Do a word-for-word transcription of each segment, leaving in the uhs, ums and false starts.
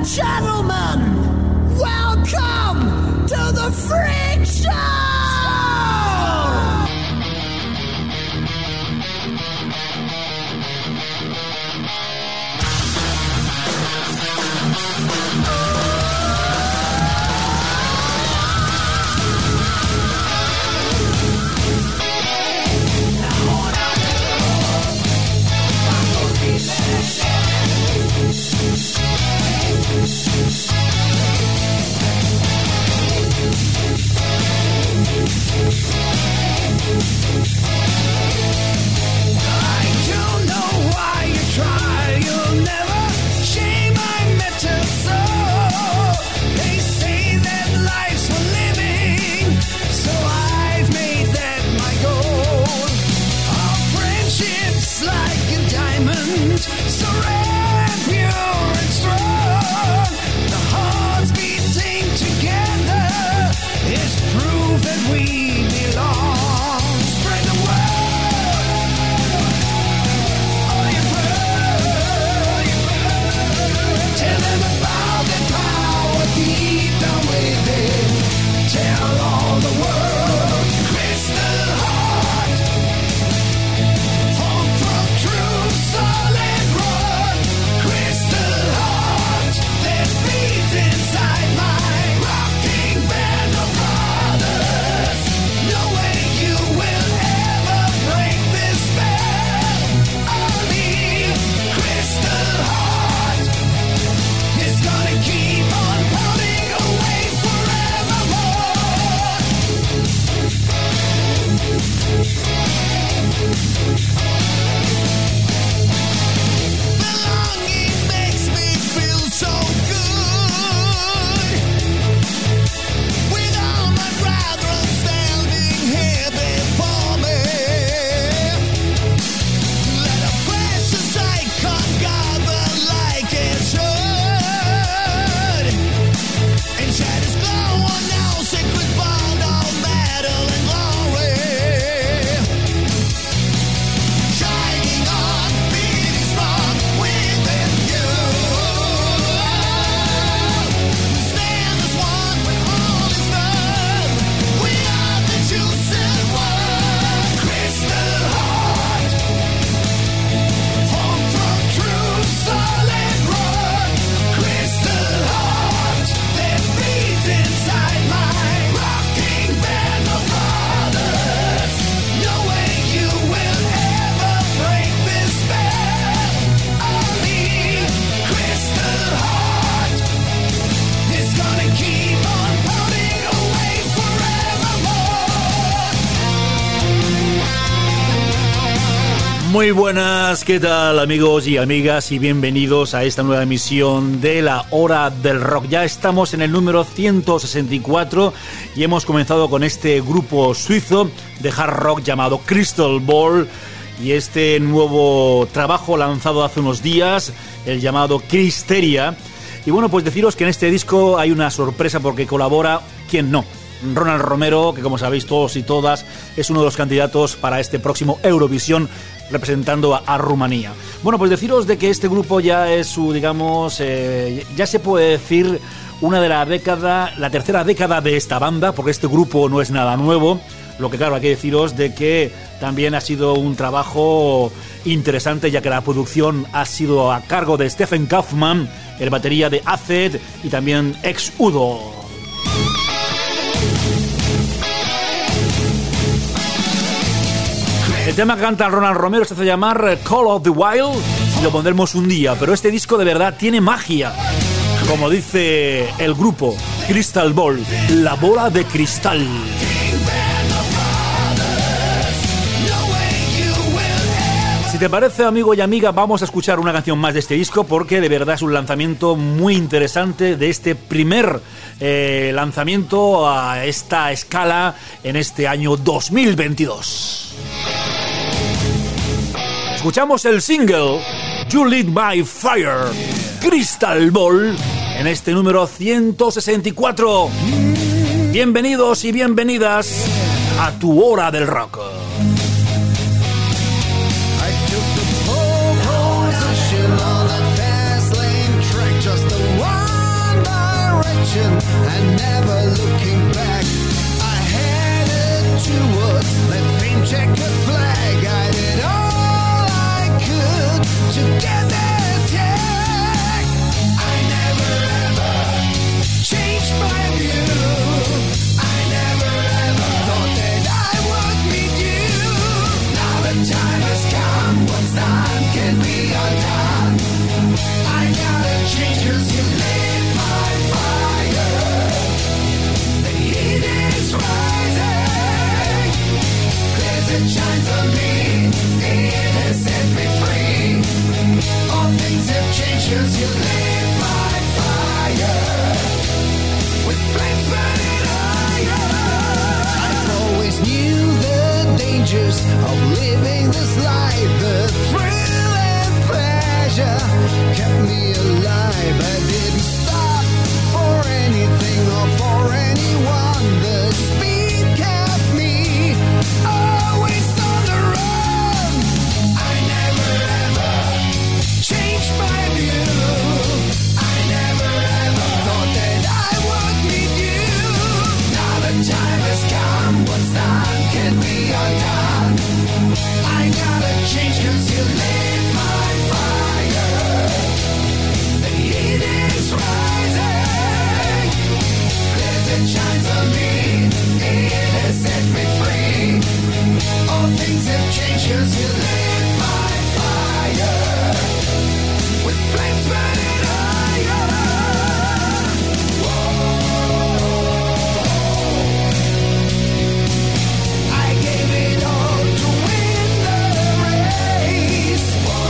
gentlemen, welcome to the Freak Show! So rare, pure and strong, the hearts beating together is proof that we belong. Spread the word, all you heard, tell them about the power deep down within. Tell all the world, Crystal Heart, home from true solid rock. Crystal Heart that beats inside my rocking band of brothers. No way you will ever break this spell. Only Crystal Heart is gonna keep on pounding away forevermore. Belonging makes me feel so good. With all my brethren standing here before me, let a precious icon gather like it should, and shed its glow on our sacred bond of battle and glory. Shining on, beating strong within you. Stand as one when all is done. We are the chosen one. Crystal Heart, home from true solid rock. Crystal Heart that beats inside my rocking band of brothers. No way you will ever break this spell. Only Crystal Heart is gonna keep on pounding away forevermore. Muy buenas, ¿qué tal amigos y amigas? Y bienvenidos a esta nueva emisión de la Hora del Rock. Ya estamos en el número ciento sesenta y cuatro y hemos comenzado con este grupo suizo de hard rock llamado Crystal Ball y este nuevo trabajo lanzado hace unos días, el llamado Cristeria. Y bueno, pues deciros que en este disco hay una sorpresa porque colabora, ¿quién no? Ronald Romero, que como sabéis todos y todas es uno de los candidatos para este próximo Eurovisión representando a, a Rumanía. Bueno, pues deciros de que este grupo ya es su, digamos, eh, ya se puede decir una de la década, la tercera década de esta banda, porque este grupo no es nada nuevo. Lo que claro, hay que deciros de que también ha sido un trabajo interesante, ya que la producción ha sido a cargo de Stephen Kaufman, el batería de Acid y también ex Udo. El tema que canta Ronald Romero se hace llamar Call of the Wild y lo pondremos un día, pero este disco de verdad tiene magia. Como dice el grupo Crystal Ball, la bola de cristal. Si te parece, amigo y amiga, vamos a escuchar una canción más de este disco porque de verdad es un lanzamiento muy interesante de este primer eh, lanzamiento a esta escala en este año dos mil veintidós. Escuchamos el single You Lit My Fire, Crystal Ball, en este número ciento sesenta y cuatro. Bienvenidos y bienvenidas a tu hora del rock. On a fast lane track, just the one what's done can be undone. I gotta change 'cause you lit my fire. The heat is rising. There's a chance of me. It has set me free. All things have changed 'cause you lit my fire. With flames burning higher. I always knew the dangers of living this life. The thrill and pleasure kept me alive. I didn't stop for anything or for anyone. The speed kept me always on the run. I never ever changed my view. I never ever thought that I would meet you. Now the time has come. What's done can be undone. I gotta change 'cause you lit my fire. The heat is rising. There's a chance of me. It has set me free. All things have changed 'cause you lit my fire. With flames burning higher. I gave it all to win the race.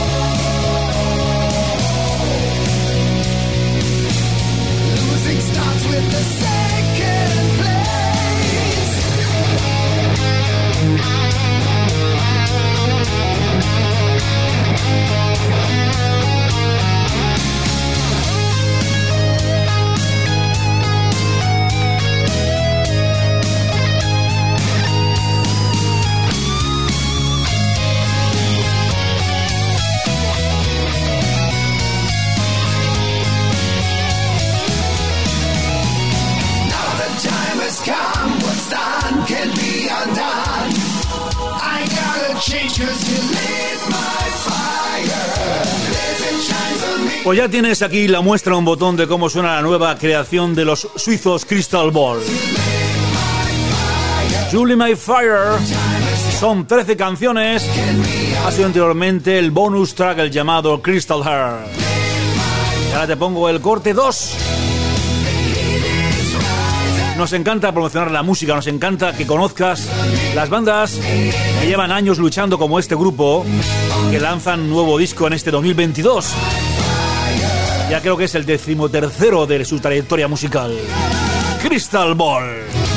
Losing starts with the second place. Now the time has come. What's done can be undone. I gotta change 'cause you lit my fire. There's a chance of me. Pues ya tienes aquí la muestra, un botón de cómo suena la nueva creación de los suizos Crystal Ball. Julie My Fire. Son trece canciones. Ha sido anteriormente el bonus track, el llamado Crystal Heart. Y ahora te pongo el corte dos. Nos encanta promocionar la música, nos encanta que conozcas las bandas que llevan años luchando, como este grupo, que lanzan nuevo disco en este dos mil veintidós. Ya creo que es el decimotercero de su trayectoria musical. Crystal Ball.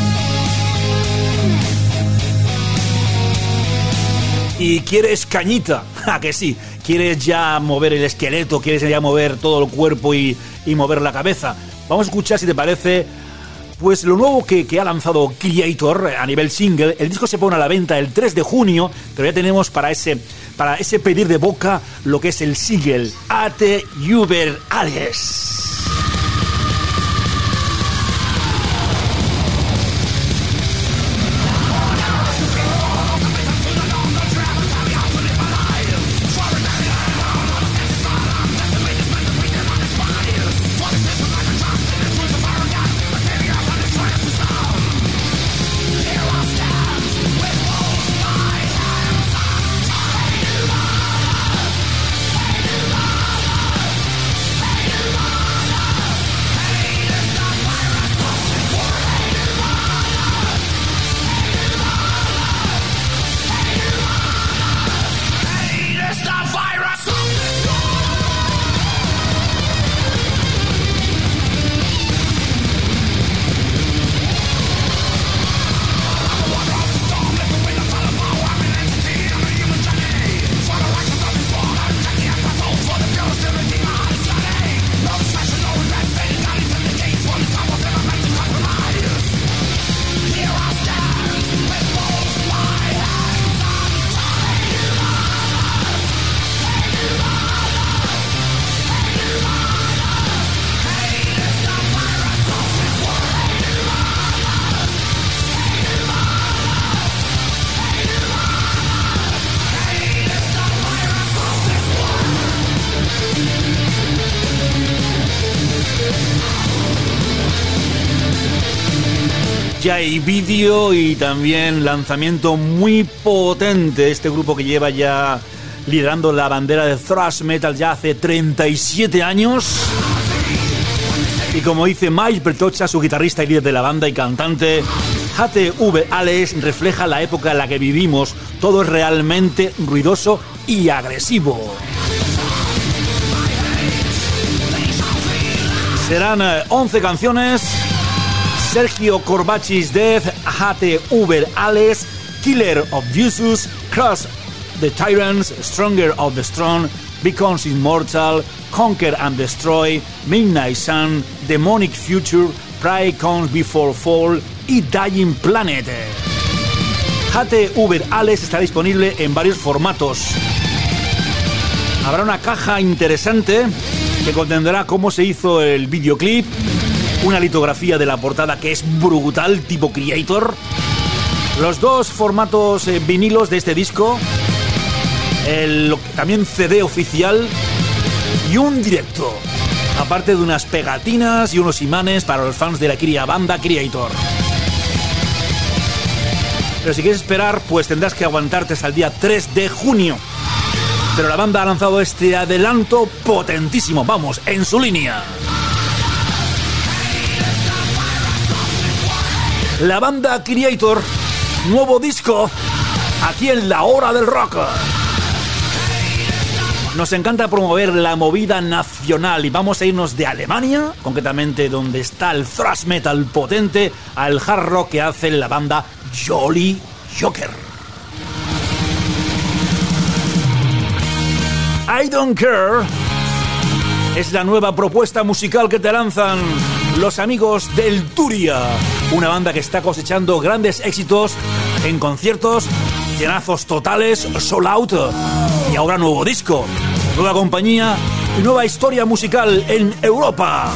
¿Y quieres cañita? ¿A que sí? ¿Quieres ya mover el esqueleto? ¿Quieres ya mover todo el cuerpo y, y mover la cabeza? Vamos a escuchar, si te parece, pues lo nuevo que, que ha lanzado Creator a nivel single. El disco se pone a la venta el tres de junio, pero ya tenemos para ese, para ese pedir de boca lo que es el single Ate Über Alles. Ya hay vídeo y también lanzamiento muy potente. Este grupo que lleva ya liderando la bandera de thrash metal ya hace treinta y siete años. Y como dice Mike Bertoccia, su guitarrista y líder de la banda y cantante, H T V Ales refleja la época en la que vivimos. Todo es realmente ruidoso y agresivo. Serán once canciones. Sergio Corbachi's Death, H T V Ales, Killer of Jesus, Crush the Tyrants, Stronger of the Strong, Becomes Immortal, Conquer and Destroy, Midnight Sun, Demonic Future, Pride Comes Before Fall y Dying Planet. H T V Ales está disponible en varios formatos. Habrá una caja interesante que contendrá cómo se hizo el videoclip, una litografía de la portada que es brutal, tipo Creator, los dos formatos eh, vinilos de este disco, el, también C D oficial y un directo, aparte de unas pegatinas y unos imanes para los fans de la querida banda Creator. Pero si quieres esperar, pues tendrás que aguantarte hasta el día tres de junio. Pero la banda ha lanzado este adelanto potentísimo, vamos, en su línea. La banda Creator, nuevo disco, aquí en la hora del rock. Nos encanta promover la movida nacional y vamos a irnos de Alemania, concretamente donde está el thrash metal potente, al hard rock que hace la banda Jolly Joker. I Don't Care es la nueva propuesta musical que te lanzan los amigos del Turia, una banda que está cosechando grandes éxitos en conciertos, llenazos totales, sold out, y ahora nuevo disco, nueva compañía y nueva historia musical en Europa.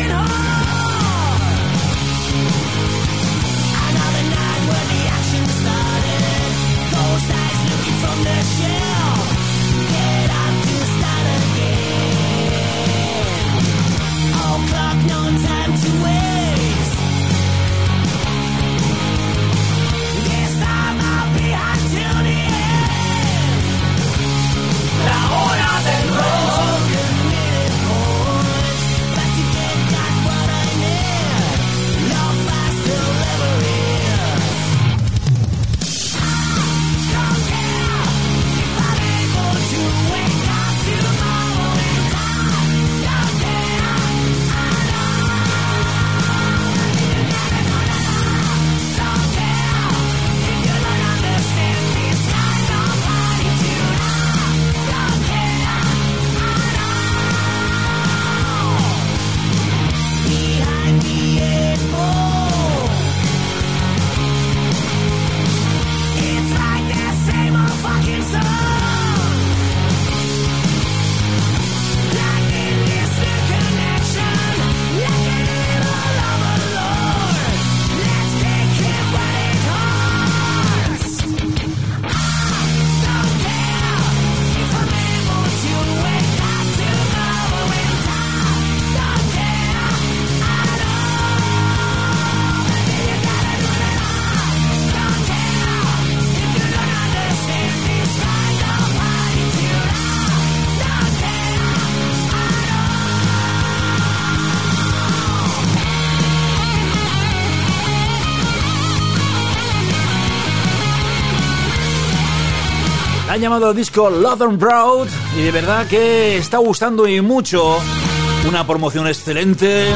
Han llamado al disco London Broad y de verdad que está gustando y mucho. Una promoción excelente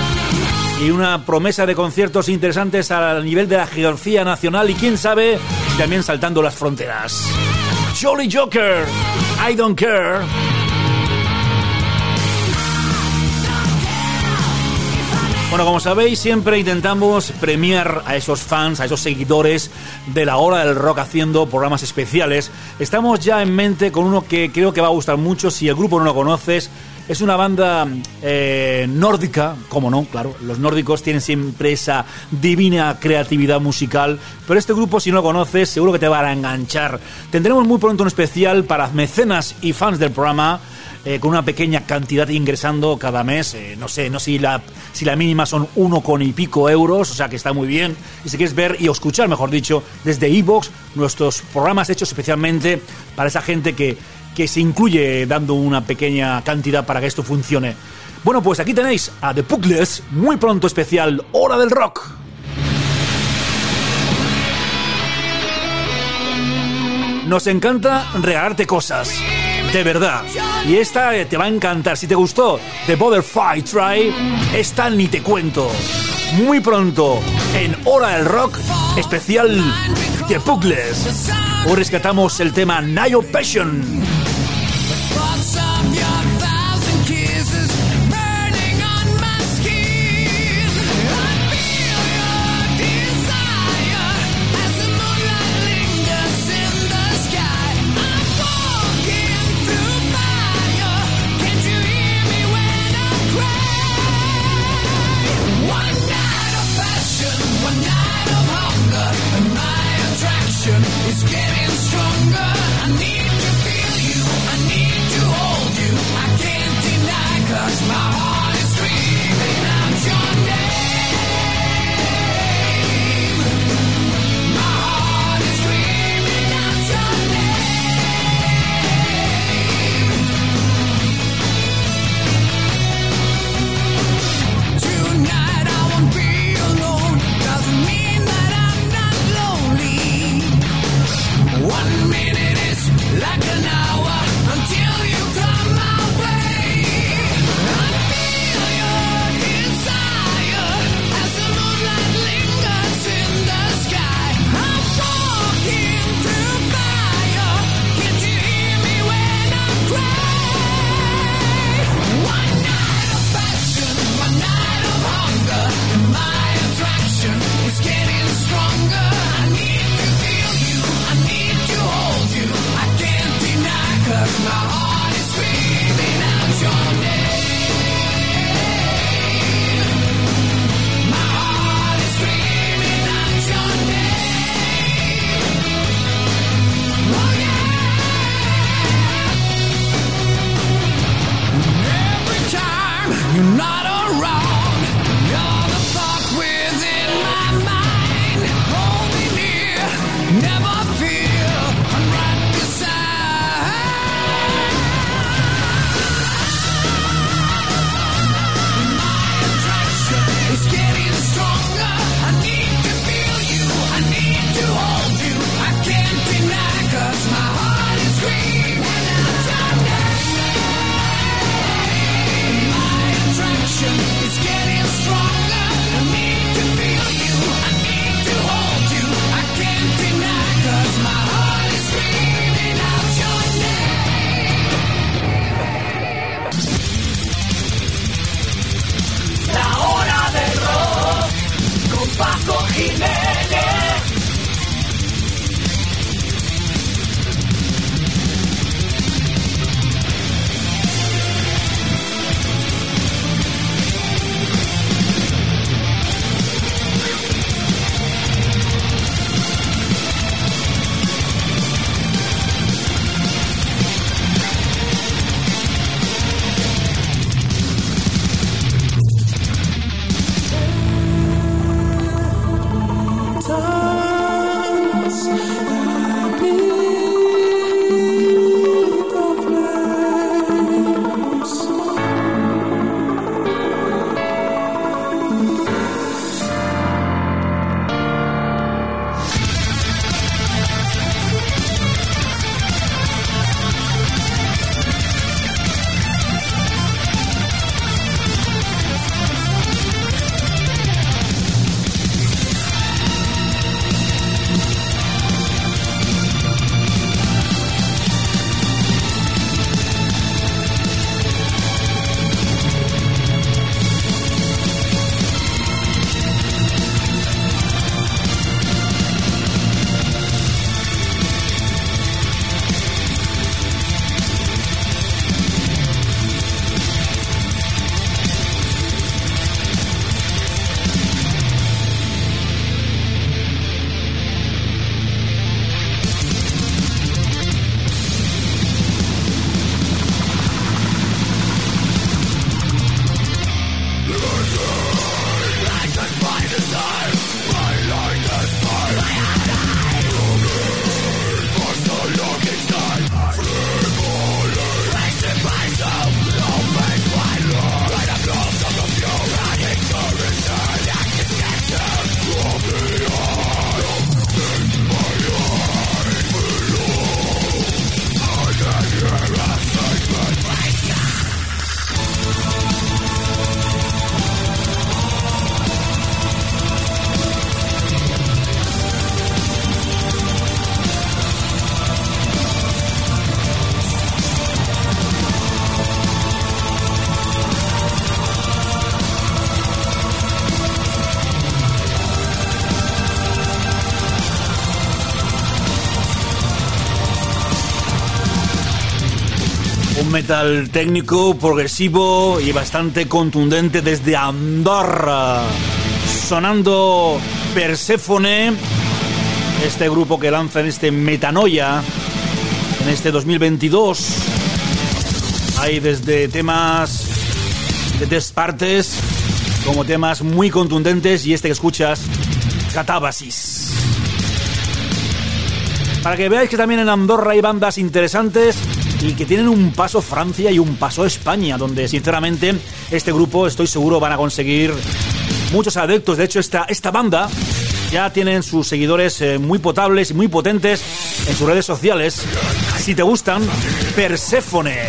y una promesa de conciertos interesantes al nivel de la geografía nacional y quién sabe si también saltando las fronteras. Jolly Joker, I Don't Care. Bueno, como sabéis, siempre intentamos premiar a esos fans, a esos seguidores de la hora del rock haciendo programas especiales. Estamos ya en mente con uno que creo que va a gustar mucho. Si el grupo no lo conoces, es una banda eh, nórdica, como no, claro, los nórdicos tienen siempre esa divina creatividad musical, pero este grupo, si no lo conoces, seguro que te va a enganchar. Tendremos muy pronto un especial para mecenas y fans del programa, Eh, con una pequeña cantidad ingresando cada mes, eh, no sé, no sé si la, si la mínima son uno con y pico euros, o sea que está muy bien. Y si quieres ver y escuchar, mejor dicho, desde iVoox, nuestros programas hechos especialmente para esa gente que que se incluye dando una pequeña cantidad para que esto funcione. Bueno, pues aquí tenéis a The Pugles, muy pronto especial Hora del Rock. Nos encanta regalarte cosas, de verdad. Y esta te va a encantar. Si te gustó The Butterfly Try, esta ni te cuento. Muy pronto, en Hora del Rock, especial The Pugles. Hoy rescatamos el tema Night of Passion. It's getting stronger. I need to feel you. I need to hold you. I can't deny, 'cause my heart is screaming out your name. My heart is screaming out your name. Tonight I won't be alone. Doesn't mean that I'm not lonely. One minute is like an hour until you come my way. I feel your desire as the moonlight lingers in the sky. I'm walking through fire. Can't you hear me when I cry? One night of passion, one night of hunger, and my attraction is getting stronger. I need to feel you. I need to hold you. I can't deny, 'cause my heart is screaming out your name. My heart is screaming out your name. Oh yeah. Every time you're not around, you're the thought within my mind. Hold me near, never fear, I'm right beside. My attraction is getting stronger. I need to feel you. I need to hold you. I can't deny, 'cause my heart is screaming out your name. My attraction Un metal técnico, progresivo y bastante contundente desde Andorra. Sonando Perséfone, este grupo que lanza en este Metanoia en este dos mil veintidós. Hay desde temas de tres partes como temas muy contundentes, y este que escuchas, Catábasis. Para que veáis que también en Andorra hay bandas interesantes y que tienen un paso Francia y un paso España, donde sinceramente este grupo, estoy seguro, van a conseguir muchos adeptos. De hecho, esta, esta banda ya tienen sus seguidores eh, muy potables y muy potentes en sus redes sociales. Si te gustan, Perséfone.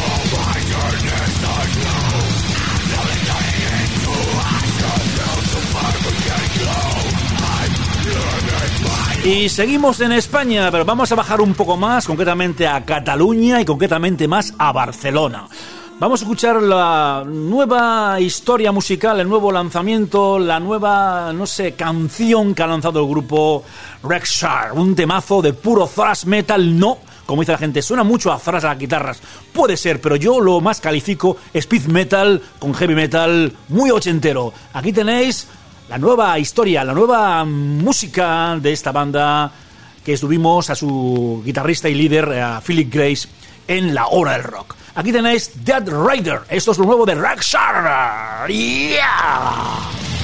Y seguimos en España, pero vamos a bajar un poco más, concretamente a Cataluña y concretamente más a Barcelona. Vamos a escuchar la nueva historia musical, el nuevo lanzamiento, la nueva, no sé, canción que ha lanzado el grupo Rexar. Un temazo de puro thrash metal, no, como dice la gente, suena mucho a thrash a las guitarras. Puede ser, pero yo lo más califico speed metal con heavy metal muy ochentero. Aquí tenéis la nueva historia, la nueva música de esta banda, que estuvimos a su guitarrista y líder, a Philip Grace, en la hora del rock. Aquí tenéis Dead Rider. Esto es lo nuevo de Rexar. Yeah.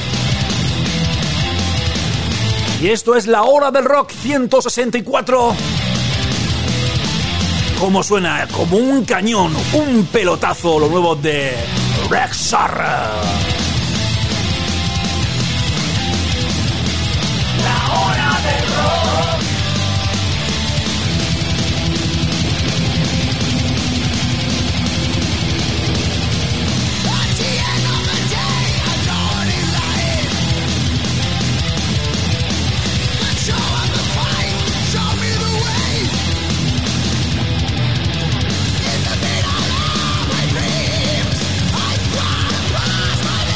Y esto es la hora del rock ciento sesenta y cuatro. ¿Cómo suena? Como un cañón, un pelotazo, lo nuevo de Rexar. La hora del rock. At the end of the day, I know what is lying. But show up the fight, show me the way. In the middle of my dreams, I try to pass my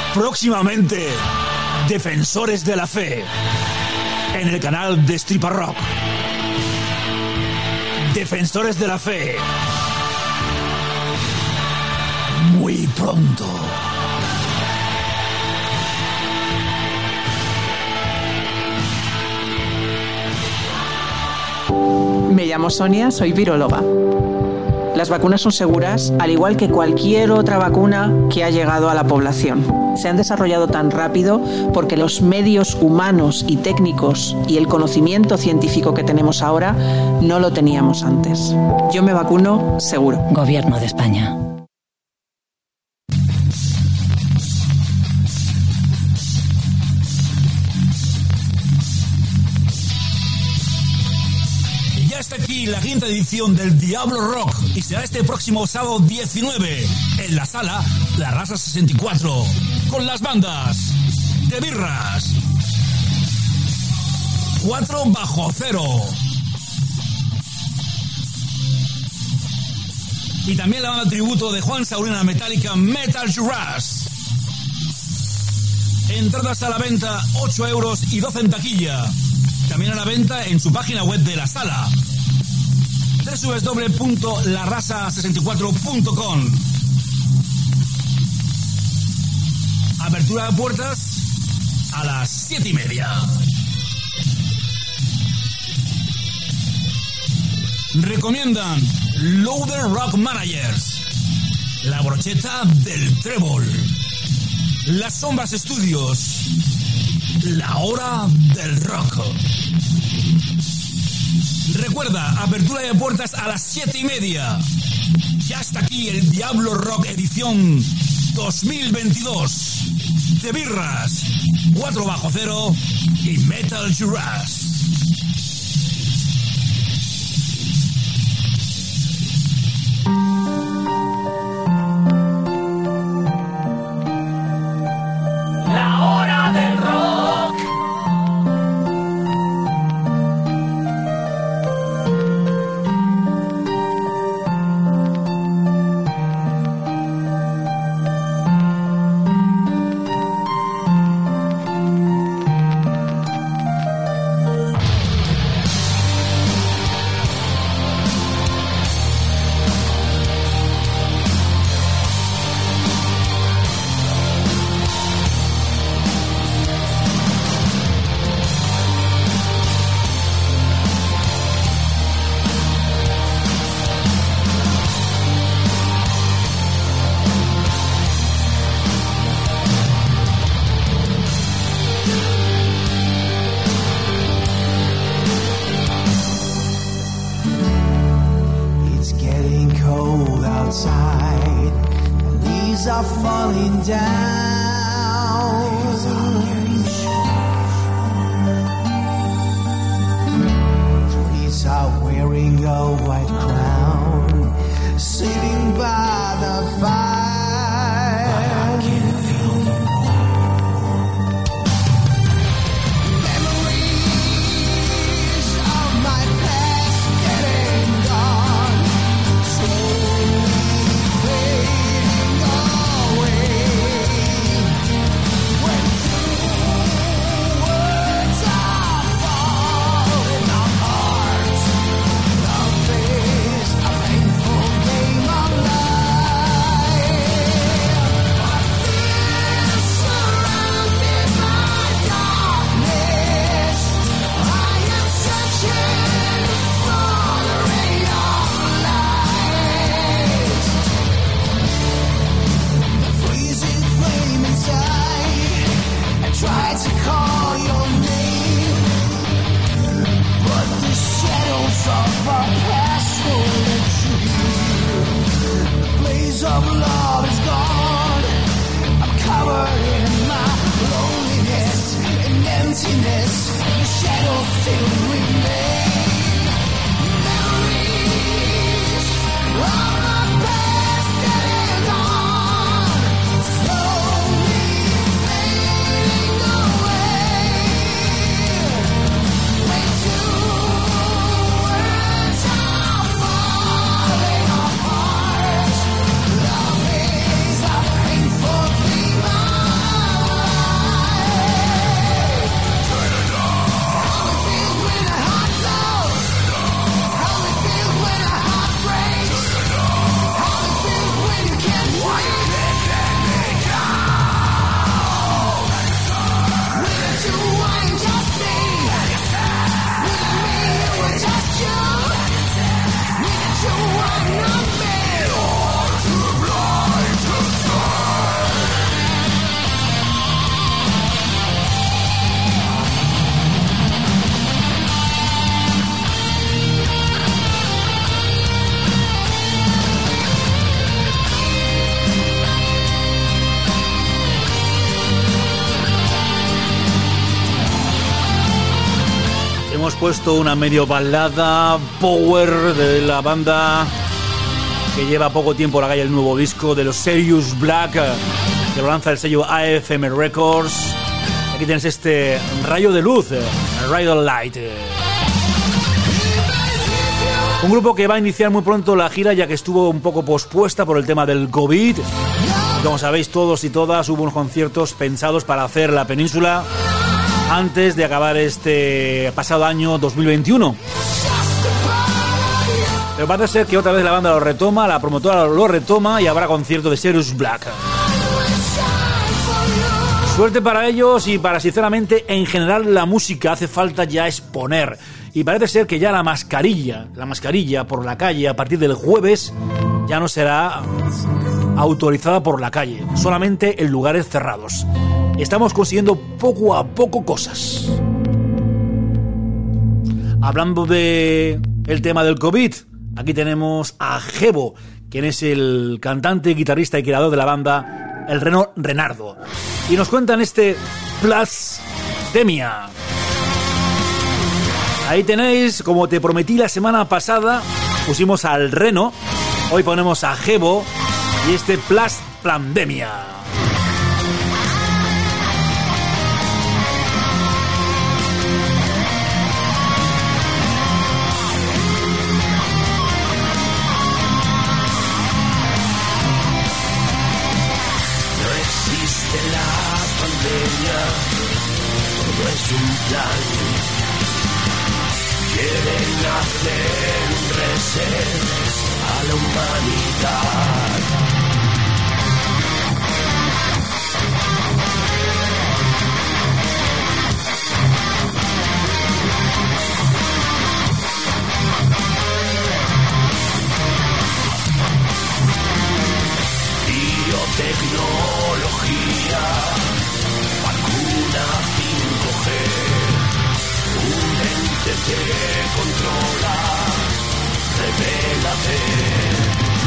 Próximamente, Defensores de la Fe, en el canal de Stripa Rock. Defensores de la Fe, muy pronto. Me llamo Sonia, soy viróloga. Las vacunas son seguras, al igual que cualquier otra vacuna que ha llegado a la población. Se han desarrollado tan rápido porque los medios humanos y técnicos y el conocimiento científico que tenemos ahora no lo teníamos antes. Yo me vacuno seguro. Gobierno de España. Está aquí la quinta edición del Diablo Rock y será este próximo sábado diecinueve en la sala La Raza sesenta y cuatro con las bandas de Birras, Cuatro Bajo Cero y también la banda tributo de Juan Saurina Metallica, Metal Juras. Entradas a la venta ocho euros y doce en taquilla. También a la venta en su página web de la sala, doble u doble u doble u punto la raza sesenta y cuatro punto com. Apertura de puertas a las siete y media. Recomiendan Loader Rock Managers, La Brocheta del Trébol, Las Sombras Estudios, La Hora del Rock. Recuerda, apertura de puertas a las siete y media. Ya está aquí el Diablo Rock edición dos mil veintidós. De Birras, Cuatro Bajo Cero y Metal Juras. La hora del rock. Painful dream puesto una medio balada power de la banda que lleva poco tiempo a la calle, el nuevo disco de los Serious Black, que lo lanza el sello A F M Records. Aquí tienes este rayo de luz, Rayo of Light. Un grupo que va a iniciar muy pronto la gira, ya que estuvo un poco pospuesta por el tema del COVID. Como sabéis todos y todas, hubo unos conciertos pensados para hacer la península antes de acabar este pasado año dos mil veintiuno. Pero parece ser que otra vez la banda lo retoma, la promotora lo retoma y habrá concierto de Serious Black. Suerte para ellos y para, sinceramente, en general la música hace falta ya exponer. Y parece ser que ya la mascarilla, la mascarilla por la calle a partir del jueves ya no será autorizada por la calle, solamente en lugares cerrados. Estamos consiguiendo poco a poco cosas. Hablando de el tema del COVID, aquí tenemos a Gebo, quien es el cantante, guitarrista y creador de la banda El Reno Renardo. Y nos cuentan este Plasdemia. Ahí tenéis, como te prometí la semana pasada, pusimos al Reno, hoy ponemos a Gebo y este Plasdemia. No existe la pandemia, todo es un plan. Quieren hacer un reset a la humanidad. Biotecnología, vacuna cinco G. Un ente te controla, revélate.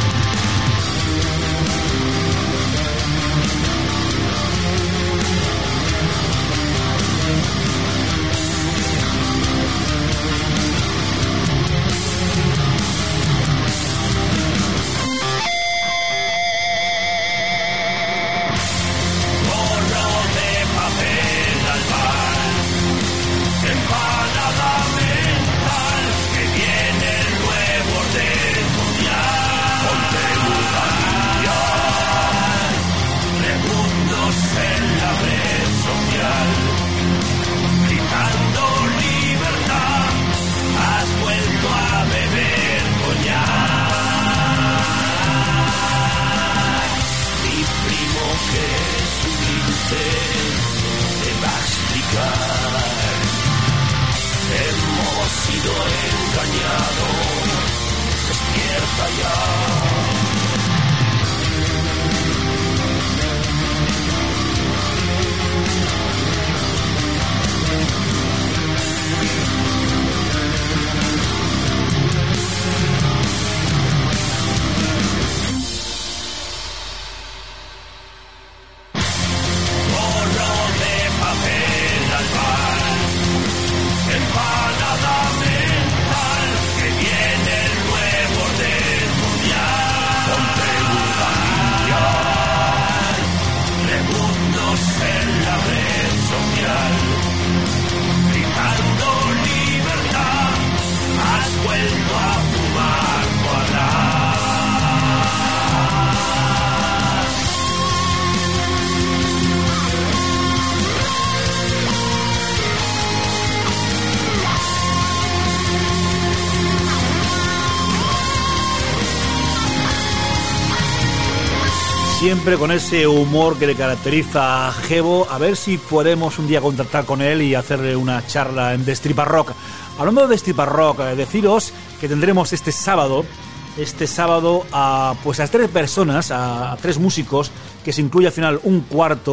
Siempre con ese humor que le caracteriza a Gebo. A ver si podemos un día contactar con él y hacerle una charla en Destripa Rock. Hablando de Destripa Rock, deciros que tendremos este sábado, este sábado a, pues a tres personas, a, a tres músicos, que se incluye al final un cuarto,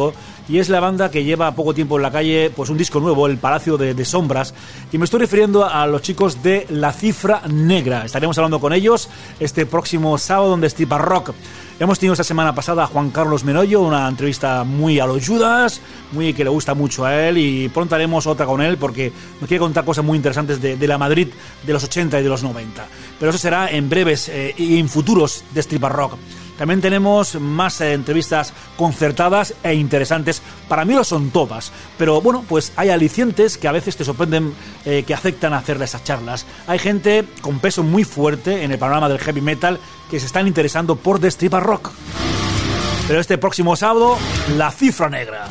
y es la banda que lleva poco tiempo en la calle pues un disco nuevo, El Palacio de, de Sombras, y me estoy refiriendo a los chicos de La Cifra Negra. Estaremos hablando con ellos este próximo sábado en Destripa Rock. Hemos tenido esta semana pasada a Juan Carlos Menollo, una entrevista muy a los Judas, muy que le gusta mucho a él, y pronto haremos otra con él porque nos quiere contar cosas muy interesantes de, de la Madrid de los ochenta y de los noventa. Pero eso será en breves eh, y en futuros Destripa Rock. También tenemos más eh, entrevistas concertadas e interesantes. Para mí lo son todas, pero bueno, pues hay alicientes que a veces te sorprenden, eh, que aceptan hacer esas charlas. Hay gente con peso muy fuerte en el panorama del heavy metal que se están interesando por Destripa Rock. Pero este próximo sábado, La Cifra Negra.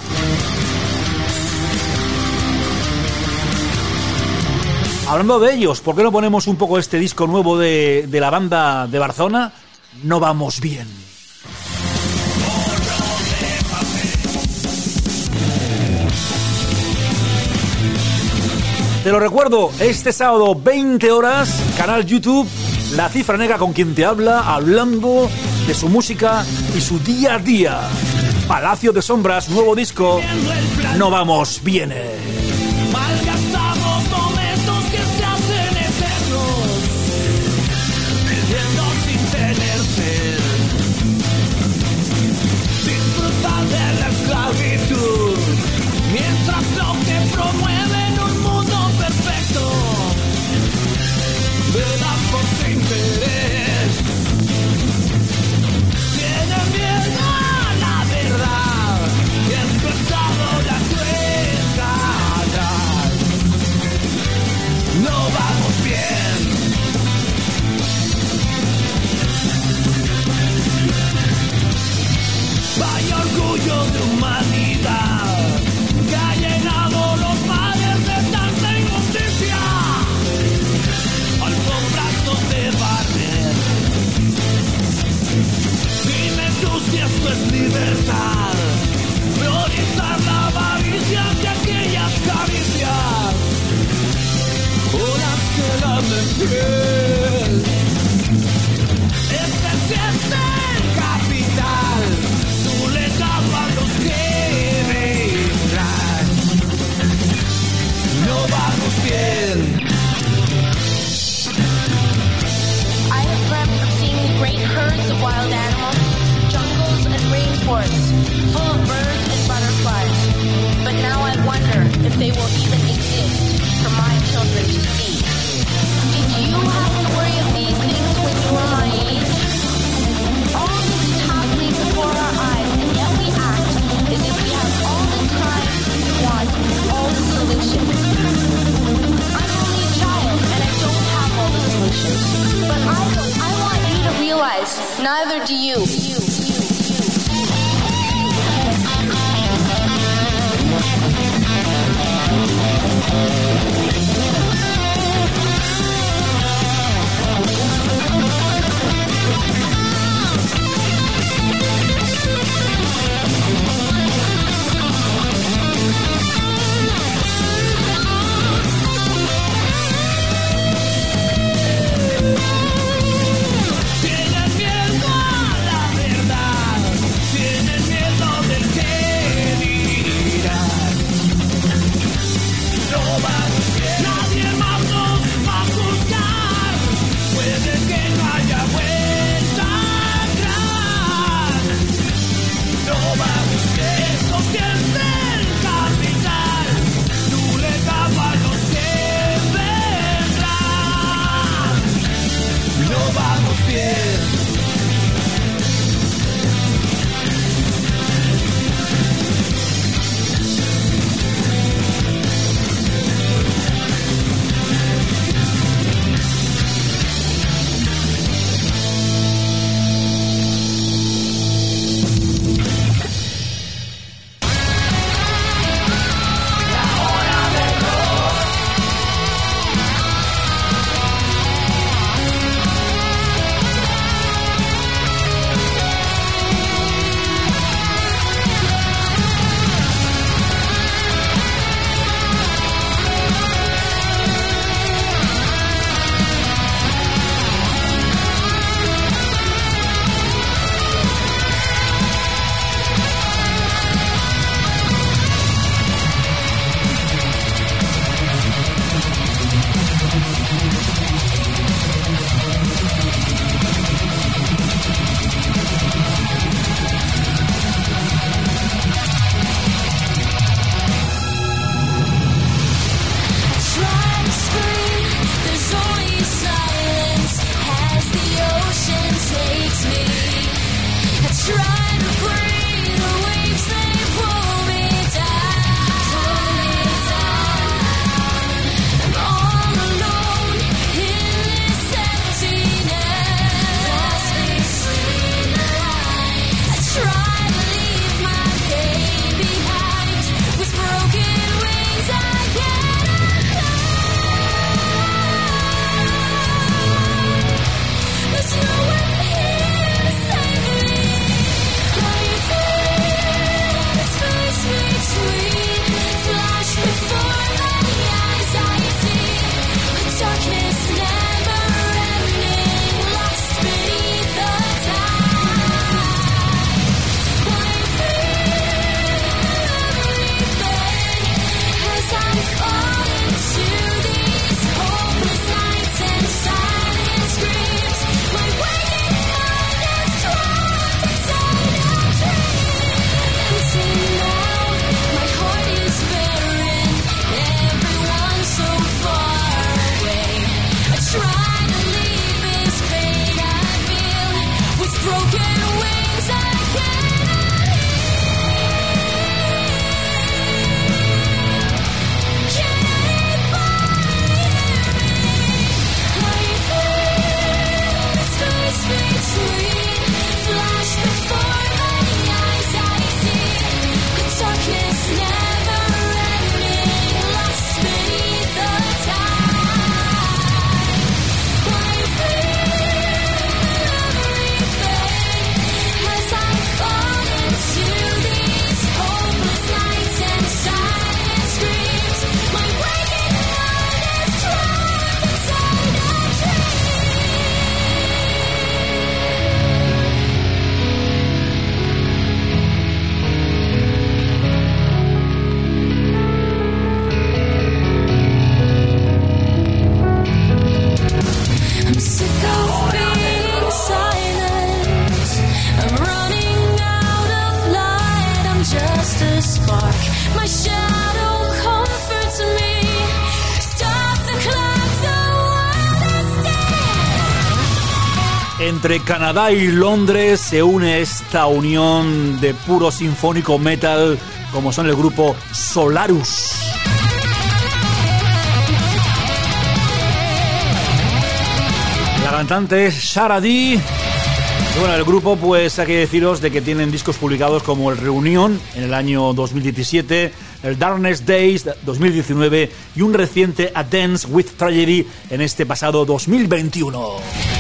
Hablando de ellos, ¿por qué no ponemos un poco este disco nuevo de, de la banda de Barcelona? No vamos bien. Te lo recuerdo, este sábado veinte horas, canal YouTube La Cifra Negra, con quien te habla, hablando de su música y su día a día. Palacio de Sombras, nuevo disco, No vamos bien. Malgastamos momentos que se hacen eternos, viviendo sin tener sed. Disfrutar de la esclavitud, mientras lo que promueve en un mundo perfecto, verdad por su interés. Tiene miedo a la verdad y el pesado la cuenta atrás. No vamos bien. Vaya orgullo de humanidad que ha llenado los mares de tanta injusticia. Alfombras donde barrer. Dime tú si esto es libertad. Priorizar la avaricia de aquellas caricias, horas que la piel. Este sí es el capital, tú le dabas los que vendrán. No vamos bien. I have dreamt of seeing great herds of wild animals, jungles and rainforests, full of birds and butterflies. But now I wonder if they will even exist for my children to see. Did you have to worry of these things when you were my age? All this is happening before our eyes, and yet we act as if we have all the time we want, all the solutions. I'm only a child, and I don't have all the solutions. But I don't. I want you to realize, neither do you. you, you, Tienen miedo a la just a spark. My shadow comforts me. Stop the clock, the world is dead. Entre Canadá y Londres se une esta unión de puro sinfónico metal como son el grupo Solarus. La cantante es Shara Dee. Y bueno, el grupo, pues hay que deciros de que tienen discos publicados como el Reunión en el año dos mil diecisiete, el Darkness Days dos mil diecinueve y un reciente A Dance with Tragedy en este pasado dos mil veintiuno.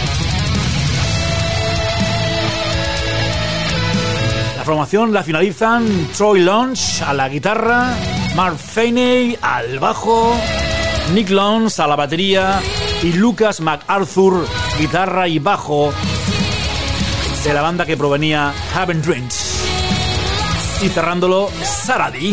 La formación la finalizan Troy Lunch a la guitarra, Mark Feeney al bajo, Nick Lons a la batería y Lucas MacArthur, guitarra y bajo de la banda que provenía Haven Dreams. Y cerrándolo, Shara Dee.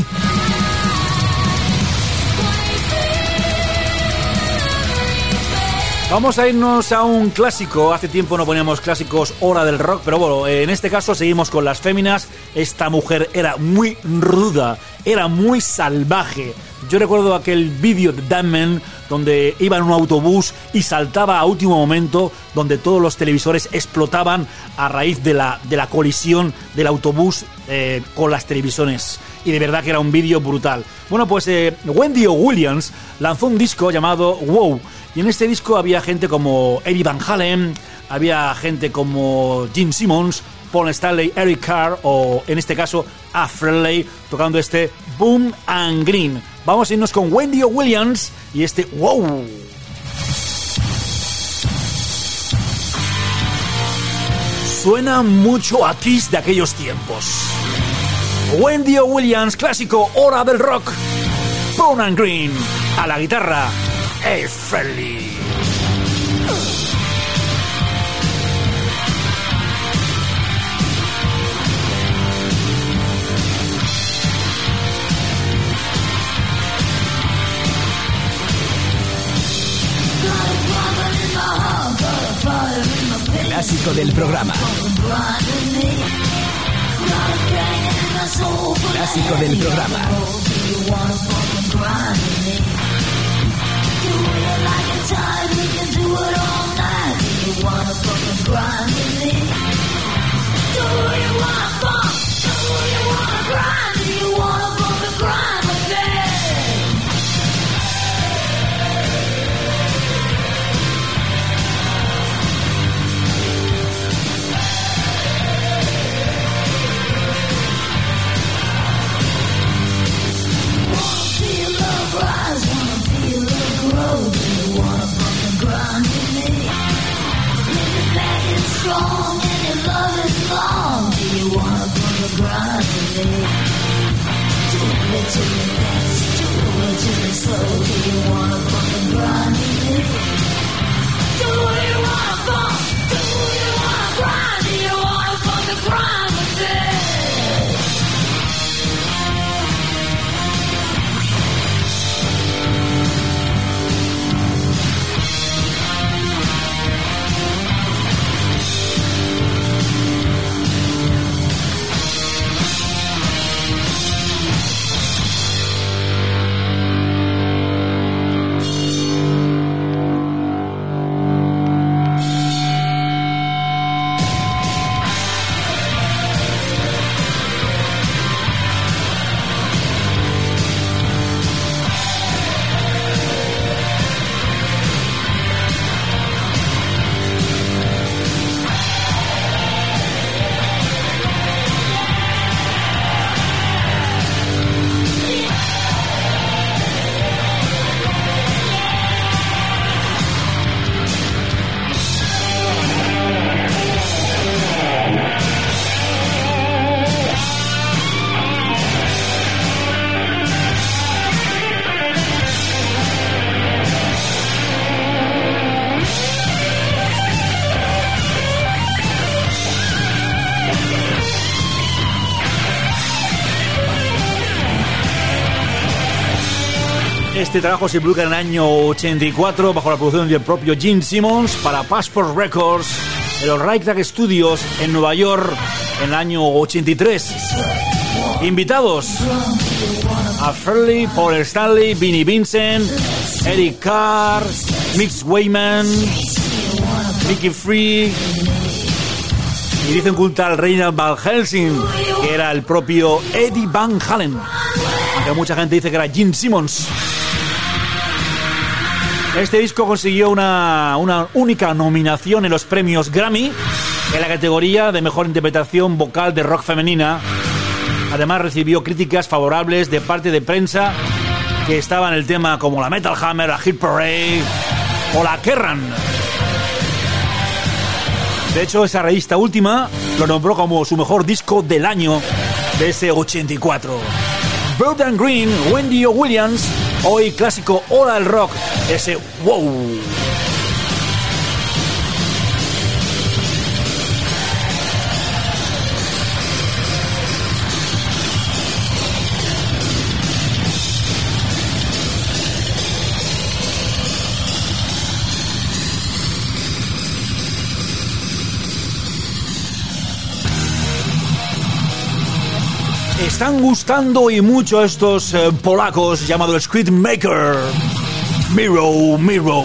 Vamos a irnos a un clásico. Hace tiempo no poníamos clásicos Hora del Rock, pero bueno, en este caso seguimos con las féminas. Esta mujer era muy ruda, era muy salvaje. Yo recuerdo aquel vídeo de Damn donde iba en un autobús y saltaba a último momento, donde todos los televisores explotaban a raíz de la, de la colisión del autobús eh, con las televisiones. Y de verdad que era un vídeo brutal. Bueno, pues eh, Wendy Williams lanzó un disco llamado Wow. Y en este disco había gente como Eddie Van Halen, había gente como Gene Simmons, Paul Stanley, Eric Carr o en este caso A. Frehley tocando este Boom and Green. Vamos a irnos con Wendy Williams y este Wow. Suena mucho a Kiss de aquellos tiempos. Wendy Williams, clásico Hora del Rock. Boom and Green a la guitarra. Hey, Frehley. Clásico del programa. Clásico del programa. Strong and your love is long. Do you wanna put the grind with me? Do it to me fast, do it to me slow. Do you wanna put the grind with me? Do you wanna bump? Do you wanna grind? Do you wanna put the grind with me? Este trabajo se publica en el año ochenta y cuatro bajo la producción del propio Gene Simmons para Passport Records de los Right Track Studios en Nueva York en el año ochenta y tres. Invitados a Furley, Paul Stanley, Vinnie Vincent, Eric Carr, Mix Wayman, Mickey Free y dicen culta al Reinhard Van Helsing, que era el propio Eddie Van Halen, aunque mucha gente dice que era Gene Simmons. Este disco consiguió una, una única nominación en los premios Grammy en la categoría de mejor interpretación vocal de rock femenina. Además recibió críticas favorables de parte de prensa que estaba en el tema, como la Metal Hammer, la Hit Parade o la Kerrang. De hecho, esa revista última lo nombró como su mejor disco del año de ese ochenta y cuatro. Bird and Green, Wendy O. Williams, hoy clásico Hora del Rock, ese wow. Están gustando y mucho estos eh, polacos llamados Screammaker. Miro, Miro.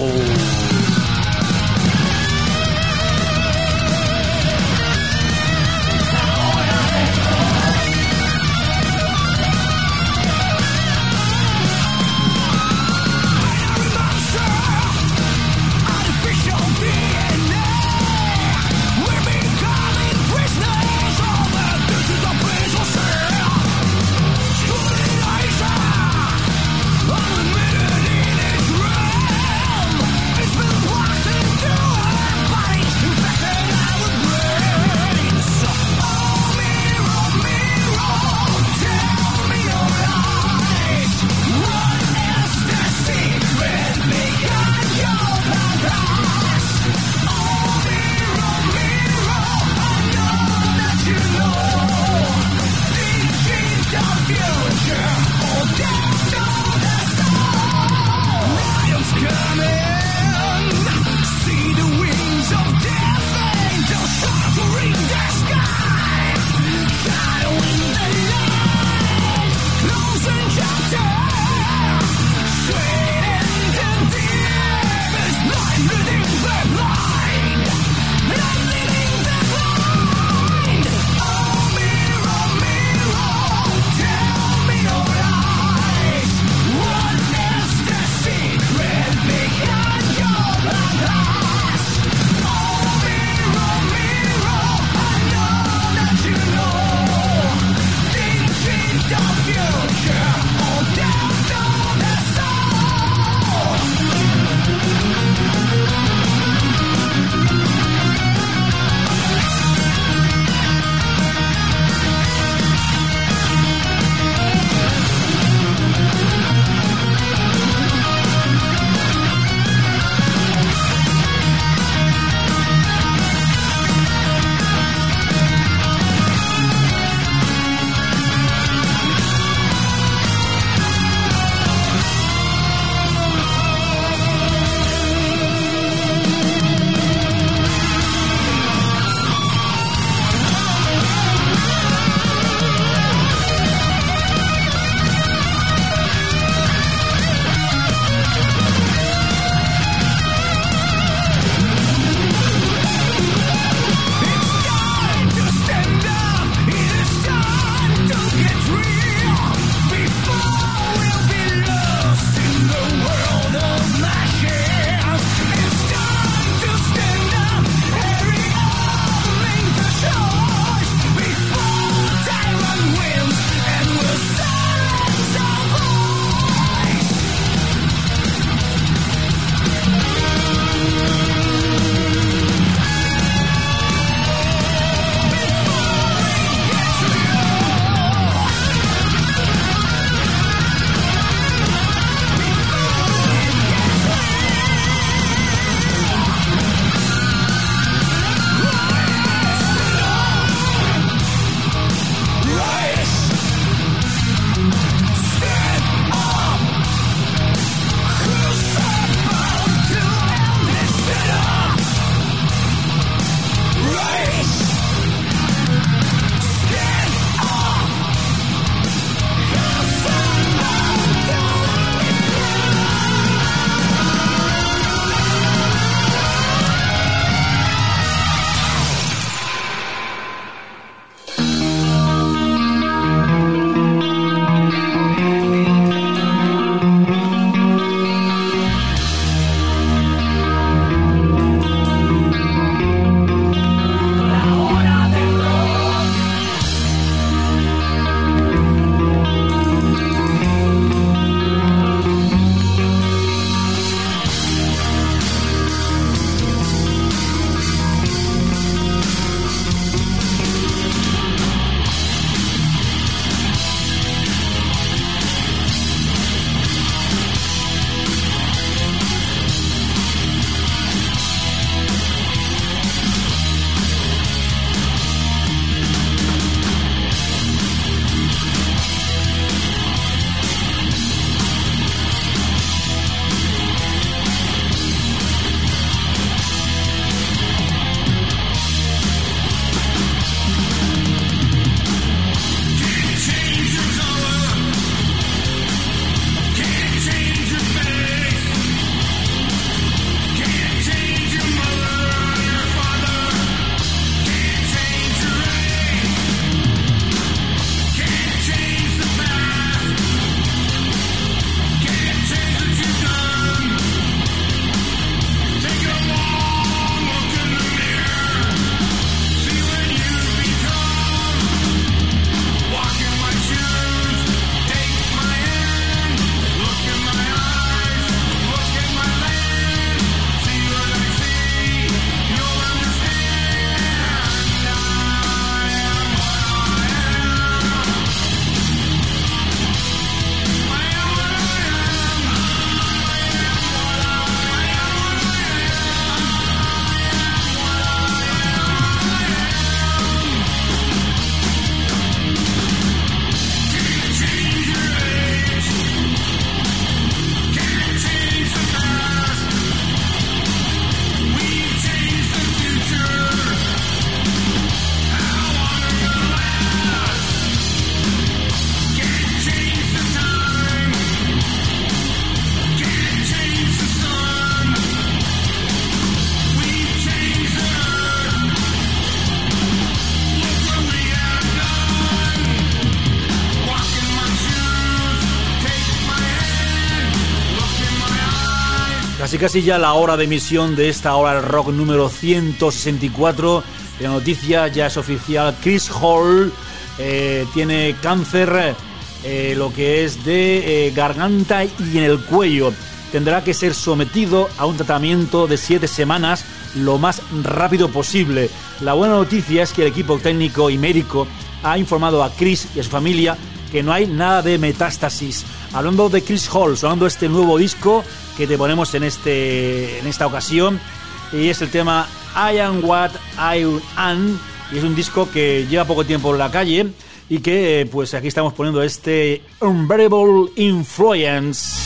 Casi casi ya la hora de emisión de esta hora del rock número ciento sesenta y cuatro. La noticia ya es oficial. Chris Hall eh, tiene cáncer, eh, lo que es de eh, garganta y en el cuello. Tendrá que ser sometido a un tratamiento de siete semanas lo más rápido posible. La buena noticia es que el equipo técnico y médico ha informado a Chris y a su familia que no hay nada de metástasis. Hablando de Chris Hall, sonando este nuevo disco que te ponemos en, este, en esta ocasión, y es el tema I Am What I Am, y es un disco que lleva poco tiempo en la calle y que pues aquí estamos poniendo este Unbearable Influence.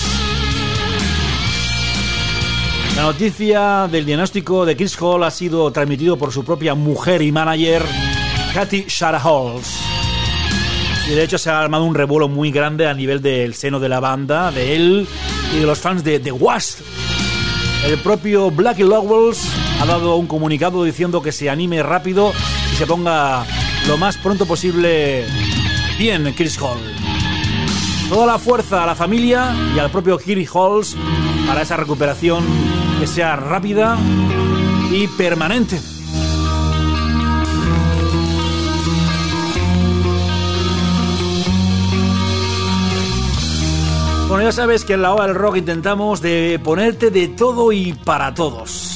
La noticia del diagnóstico de Chris Hall ha sido transmitido por su propia mujer y manager, Katy Shara-Halls. Y de hecho se ha armado un revuelo muy grande a nivel del seno de la banda, de él y de los fans de The Wasp. El propio Blackie Lawless ha dado un comunicado diciendo que se anime rápido y se ponga lo más pronto posible bien Chris Hall. Toda la fuerza a la familia y al propio Chris Hall para esa recuperación que sea rápida y permanente. Bueno, ya sabes que en la hora del rock intentamos de ponerte de todo y para todos.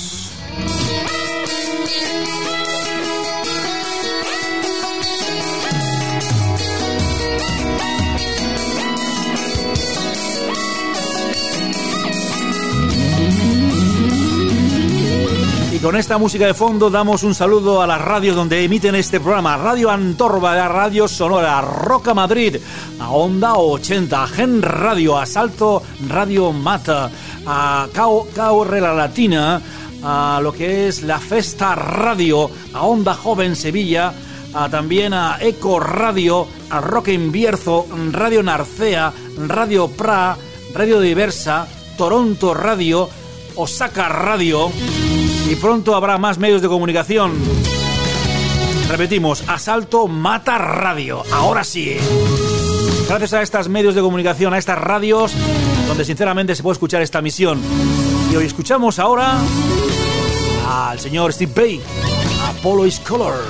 Y con esta música de fondo damos un saludo a las radios donde emiten este programa. Radio Antorba, la Radio Sonora, Roca Madrid, a Onda ochenta, Gen Radio, Asalto Radio Mata, a Cao, Cao Rela Latina, a lo que es La Festa Radio, a Onda Joven Sevilla, a también a Eco Radio, a Rock en Bierzo, Radio Narcea, Radio Pra, Radio Diversa, Toronto Radio, Osaka Radio. Y pronto habrá más medios de comunicación. Repetimos, Asalto Mata Radio. Ahora sí. Gracias a estos medios de comunicación, a estas radios, donde sinceramente se puede escuchar esta misión. Y hoy escuchamos ahora al señor Steve Vai, Apollo is Color.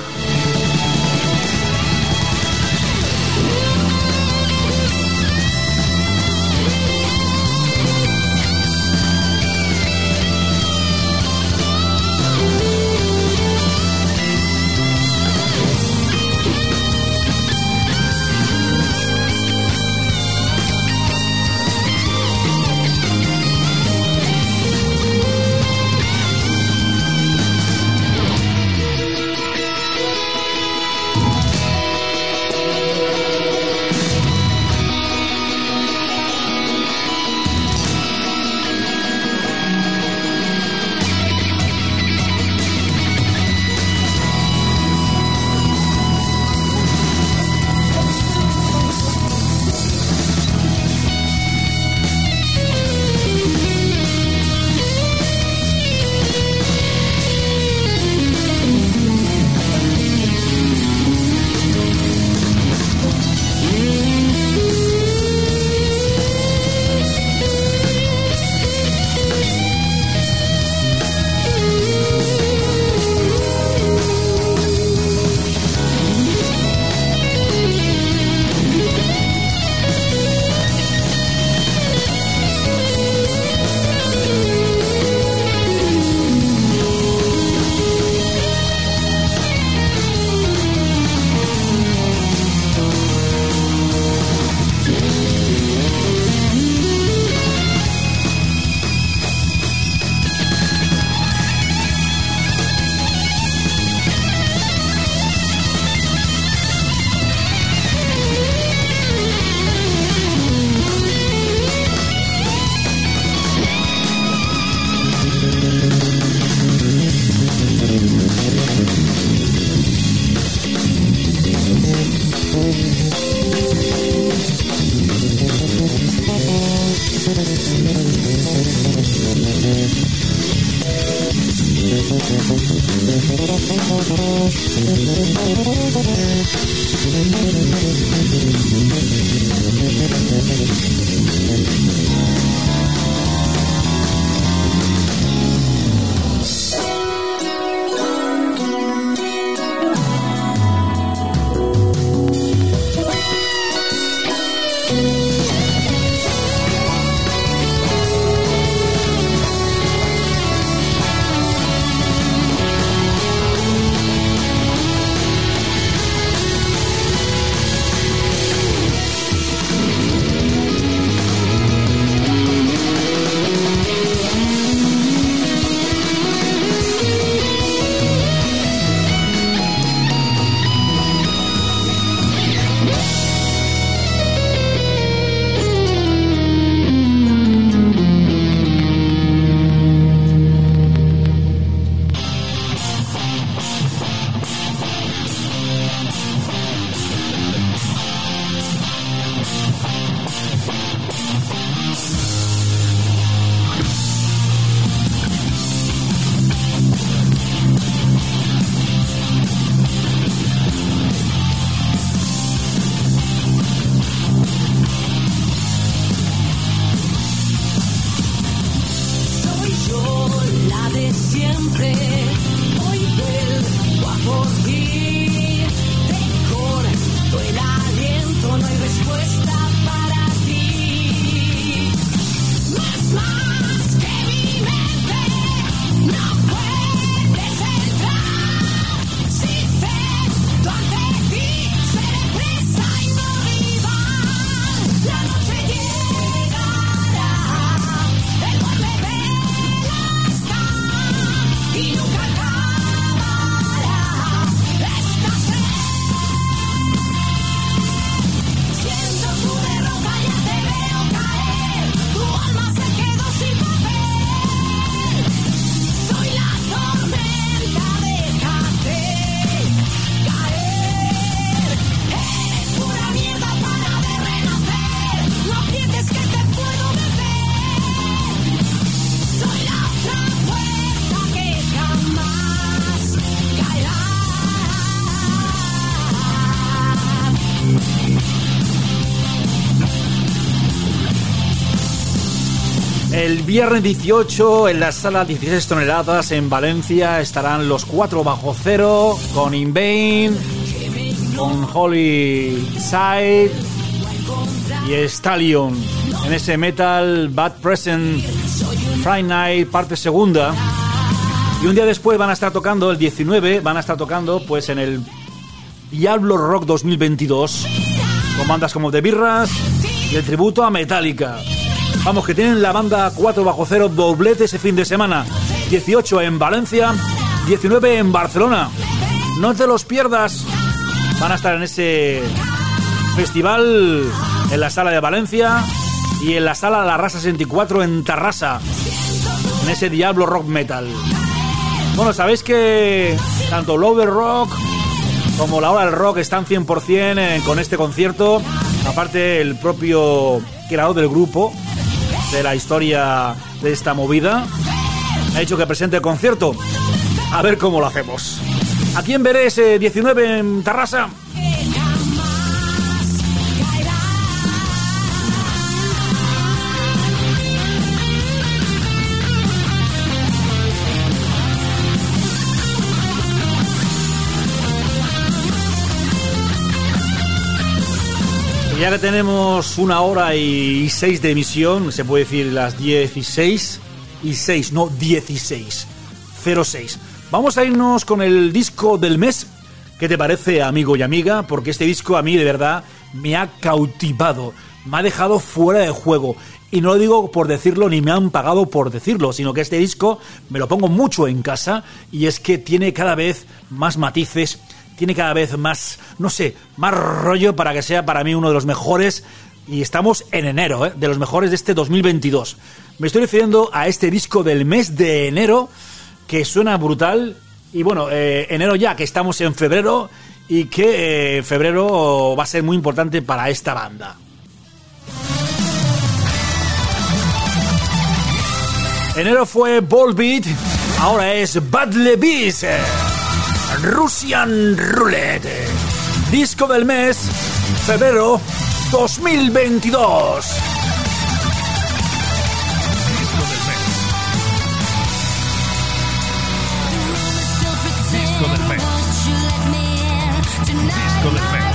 siempre. Hoy vuelvo a por ti. Te corto el aliento, no hay respuesta para ti. No es más que mi mente, no puedes entrar. Si te ante ti, seré presa y no rival. La noche llegará, el golpe vela está y nunca acabará esta sed. Siento tu derrota, ya te veo caer. Tu alma se quedó sin papel. Soy la tormenta, déjate caer. Eres pura mierda para de renacer. No pienses que te puedo vencer. Soy la otra puerta que jamás caerá. El viernes dieciocho en la sala dieciséis toneladas en Valencia estarán los cuatro bajo cero con In Vain, con Holy Side y Stallion en ese Metal Bad Present Friday Night parte segunda. Y un día después van a estar tocando, el diecinueve, van a estar tocando pues en el Diablo Rock dos mil veintidós con bandas como The Birras y el tributo a Metallica. Vamos, que tienen la banda cuatro bajo cero doblete ese fin de semana. dieciocho en Valencia, diecinueve en Barcelona. No te los pierdas. Van a estar en ese festival en la sala de Valencia y en la sala La Rasa sesenta y cuatro en Tarrasa, en ese Diablo Rock Metal. Bueno, sabéis que tanto Lover Rock como La Hora del Rock están cien por ciento con este concierto. Aparte, el propio creador del grupo, de la historia de esta movida, ha dicho que presente el concierto. A ver cómo lo hacemos. ¿A quién veré ese diecinueve en Tarrasa? Ya que tenemos una hora y seis de emisión, se puede decir las dieciséis y seis, no dieciséis, cero seis. Vamos a irnos con el disco del mes. ¿Qué te parece, amigo y amiga? Porque este disco a mí de verdad me ha cautivado, me ha dejado fuera de juego. Y no lo digo por decirlo, ni me han pagado por decirlo, sino que este disco me lo pongo mucho en casa y es que tiene cada vez más matices, tiene cada vez más, no sé, más rollo para que sea para mí uno de los mejores. Y estamos en enero, ¿eh? De los mejores de este dos mil veintidós. Me estoy refiriendo a este disco del mes de enero, que suena brutal. Y bueno, eh, enero ya, que estamos en febrero, y que eh, febrero va a ser muy importante para esta banda. Enero fue Volbeat, ahora es Battle Beast. Russian Roulette. Disco del mes, febrero dos mil veintidós. Disco del mes. Disco del mes.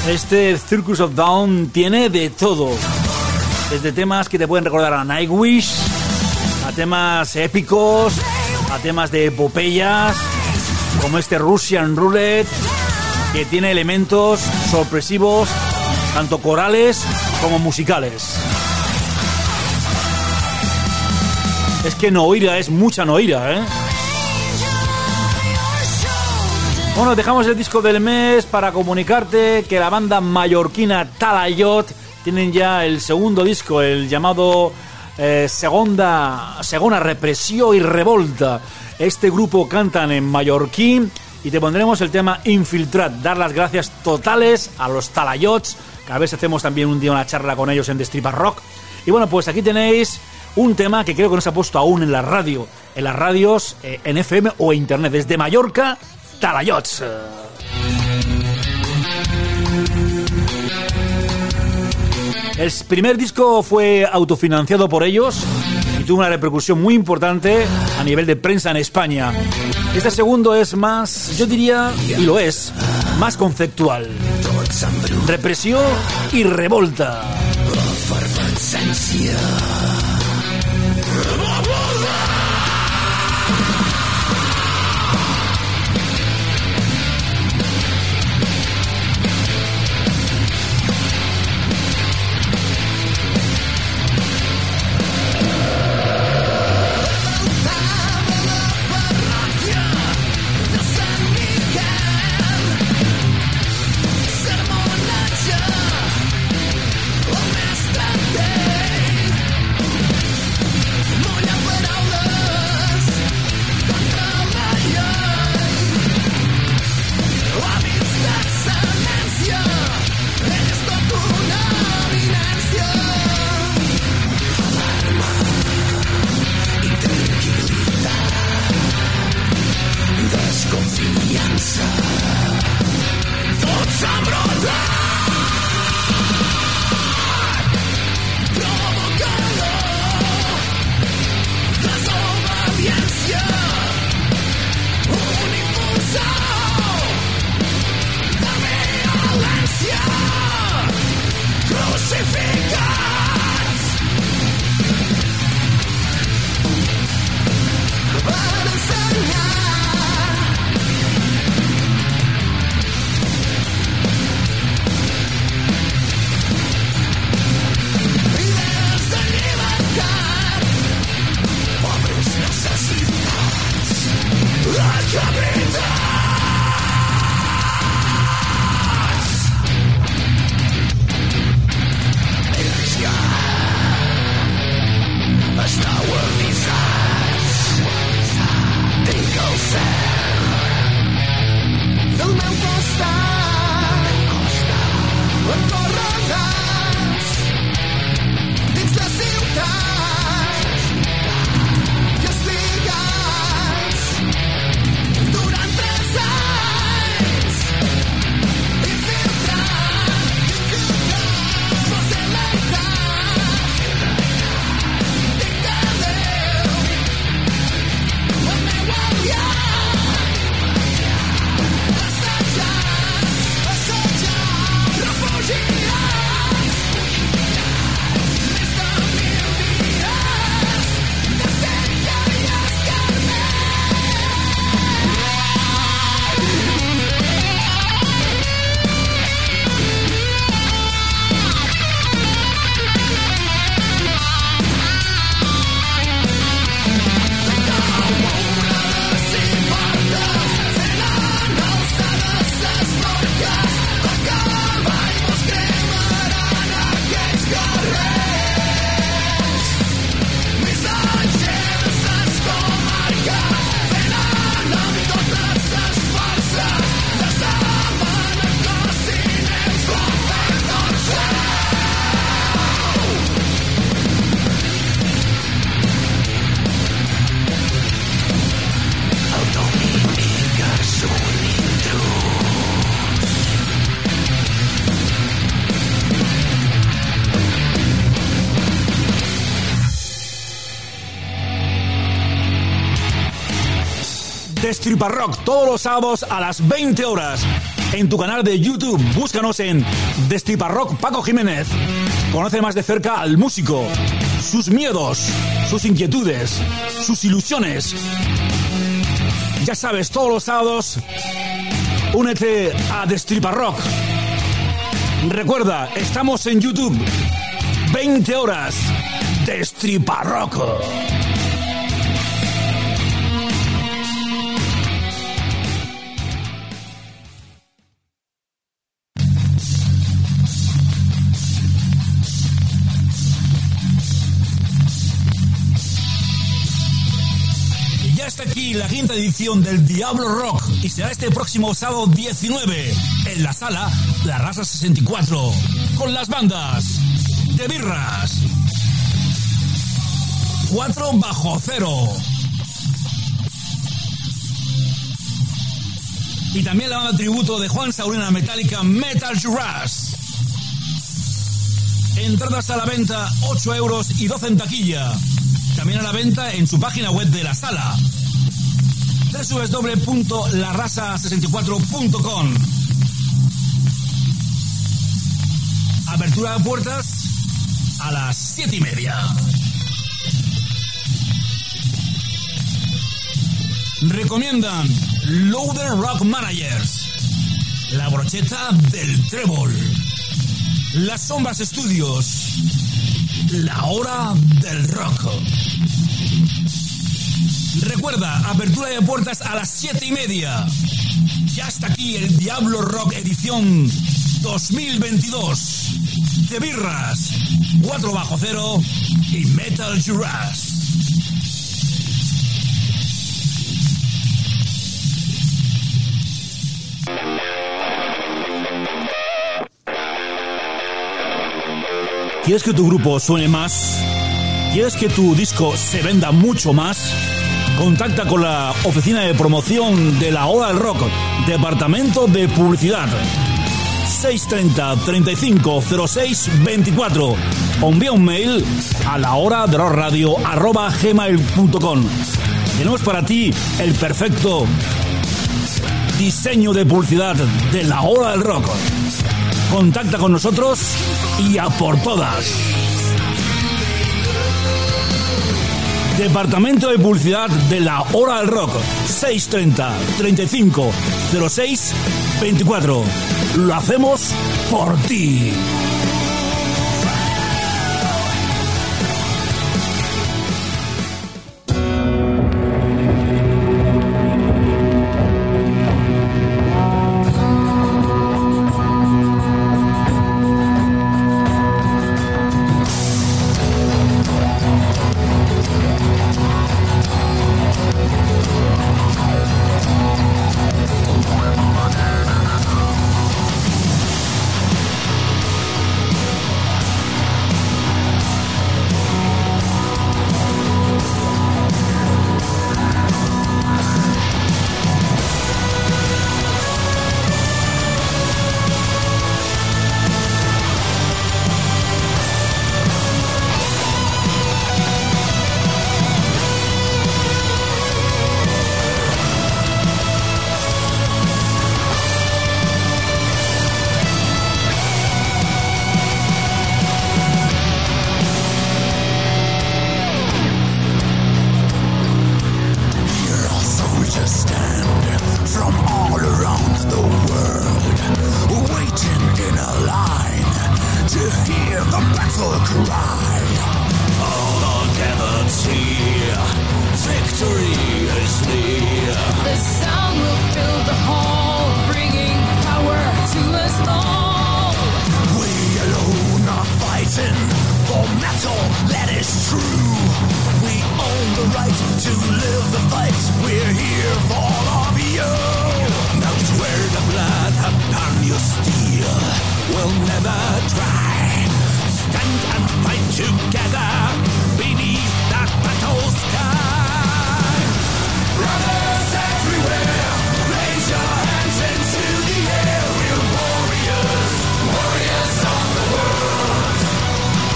Este Circus of Dawn tiene de todo. Desde temas que te pueden recordar a Nightwish, a temas épicos, a temas de epopeyas, como este Russian Roulette, que tiene elementos sorpresivos, tanto corales como musicales. Es que Noira es mucha Noira, ¿eh? Bueno, dejamos el disco del mes para comunicarte que la banda mallorquina Talayot tienen ya el segundo disco, el llamado eh, Segunda, Segona Represión y Revolta. Este grupo cantan en mallorquí y te pondremos el tema Infiltrat. Dar las gracias totales a los Talayots, que a veces hacemos también un día una charla con ellos en Destripa Rock. Y bueno, pues aquí tenéis un tema que creo que no se ha puesto aún en la radio, en las radios, eh, en F M o internet. Desde Mallorca, Talayots. El primer disco fue autofinanciado por ellos y tuvo una repercusión muy importante a nivel de prensa en España. Este segundo es más, yo diría, y lo es, más conceptual. Represión y revolta. Destripa Rock todos los sábados a las veinte horas. en tu canal de YouTube. Búscanos en Destriparrock Paco Jiménez. Conoce más de cerca al músico, sus miedos, sus inquietudes, sus ilusiones. Ya sabes, todos los sábados, únete a Destriparrock. Recuerda, estamos en YouTube. veinte horas. Destriparrock. Hasta aquí la quinta edición del Diablo Rock y será este próximo sábado diecinueve en la sala La Raza sesenta y cuatro con las bandas de Birras, Cuatro Bajo Cero y también la banda tributo de Juan Saurina Metallica, Metal Juras. Entradas a la venta ocho euros y doce en taquilla. También a la venta en su página web de la sala doble u doble u doble u punto la raza sesenta y cuatro punto com. Apertura de puertas a las siete y media. Recomiendan Loader Rock Managers, La Brocheta del Trébol, Las Sombras Estudios, La Hora del Rock. Recuerda, apertura de puertas a las siete y media. Ya está aquí el Diablo Rock edición dos mil veintidós. De Birras, Cuatro Bajo Cero y Metal Juras. ¿Quieres que tu grupo suene más? ¿Quieres que tu disco se venda mucho más? Contacta con la oficina de promoción de La Hora del Rock, Departamento de Publicidad. seis treinta, treinta y cinco, cero seis, veinticuatro o envía un mail a la hora de rock radio arroba gmail punto com. Tenemos para ti el perfecto diseño de publicidad de La Hora del Rock. Contacta con nosotros y a por todas. Departamento de Publicidad de La Hora del Rock, seis treinta, treinta y cinco, cero seis, veinticuatro. Lo hacemos por ti.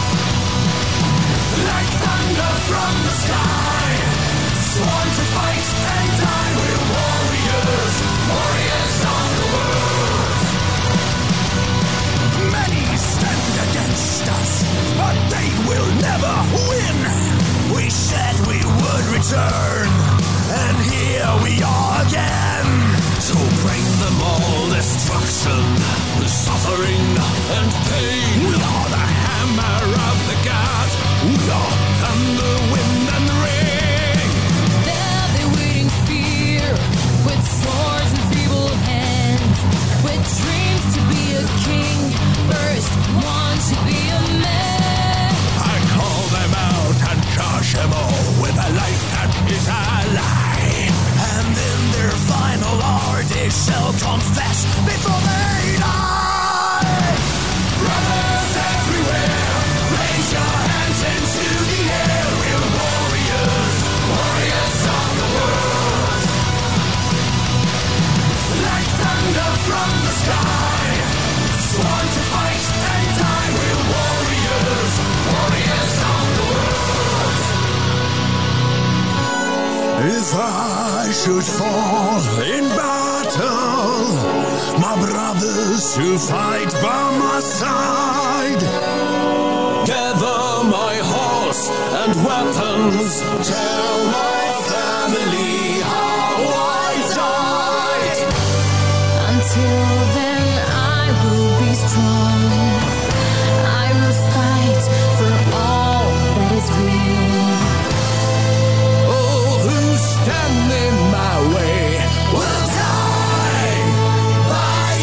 From the sky, sworn to fight should fall in battle, my brothers who fight by my side. Gather my horse and weapons, tell my family how I died. Until then I will be strong. I will fight for all that is real. All who stand in my way will die by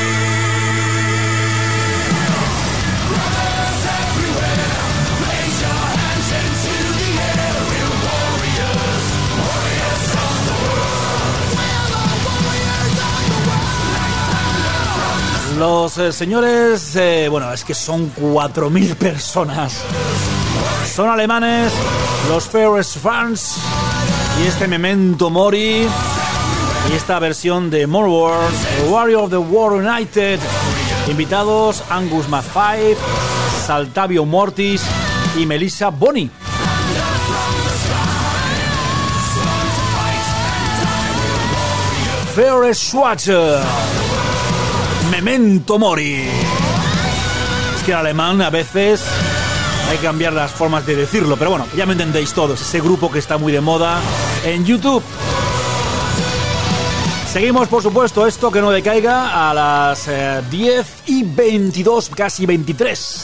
steel. Brothers everywhere, raise your hands into the air. We're warriors, warriors of the world. We're the warriors of the world. Los eh, señores, eh, bueno, es que son cuatro mil personas. Son alemanes, los Fairest Fans, y este Memento Mori, y esta versión de More Wars, Warrior of the World United. Invitados Angus Maffay, Saltavio Mortis y Melissa Boni. Fairest Schwarzer, Memento Mori. Es que en alemán a veces hay que cambiar las formas de decirlo, pero bueno, ya me entendéis todos. Ese grupo que está muy de moda en YouTube. Seguimos, por supuesto, esto que no decaiga a las eh, diez y veintidós, casi veintitrés.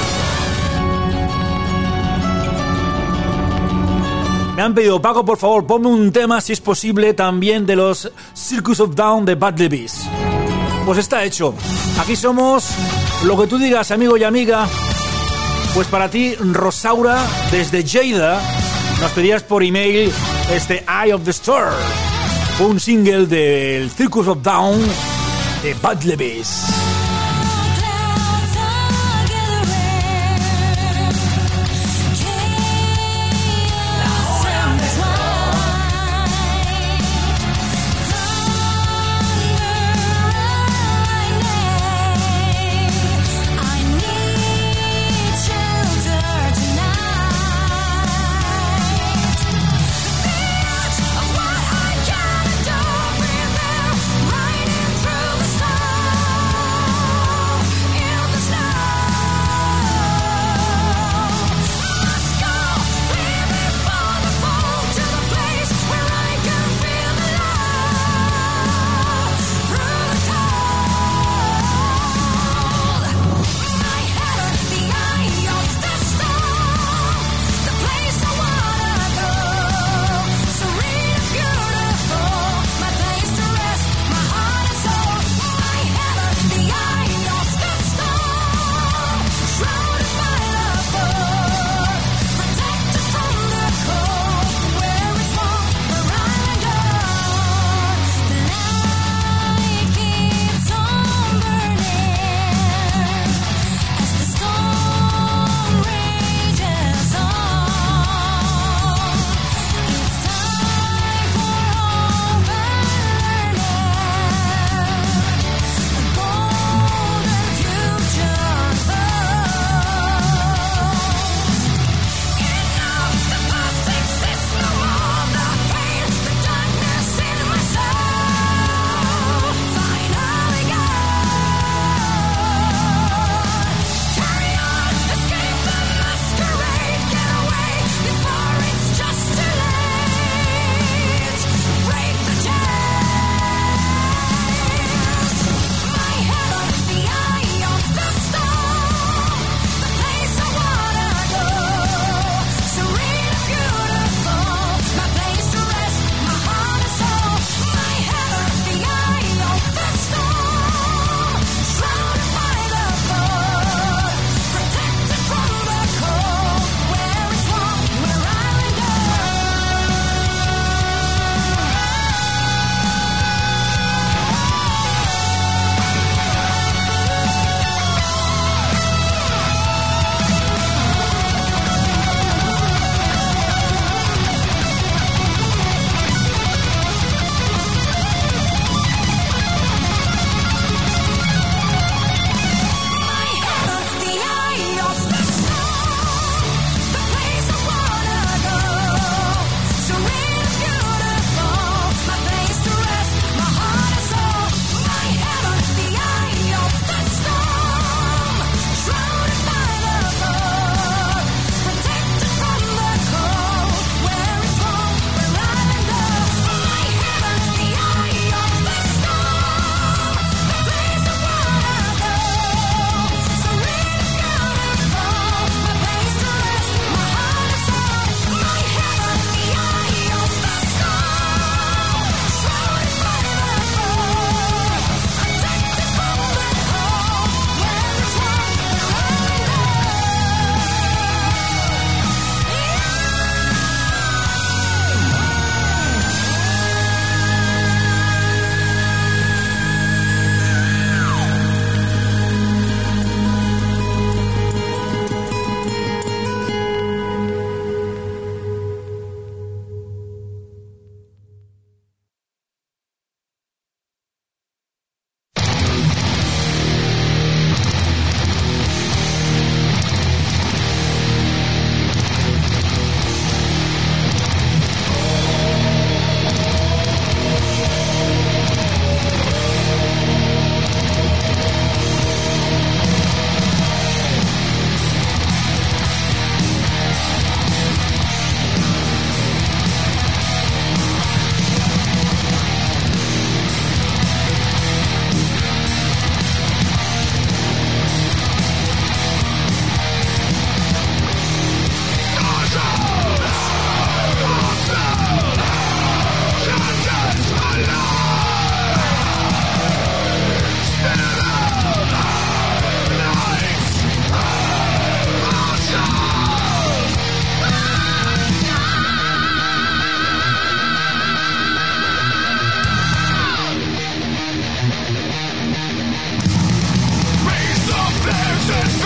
Me han pedido, Paco, por favor, ponme un tema, si es posible, también de los Circus of Dawn de Bad Levis. Pues está hecho. Aquí somos lo que tú digas, amigo y amiga. Pues para ti, Rosaura, desde Lleida, nos pedías por email este Eye of the Storm. Fue un single del Circus of Dawn de Bad Levis. Riding through the storm.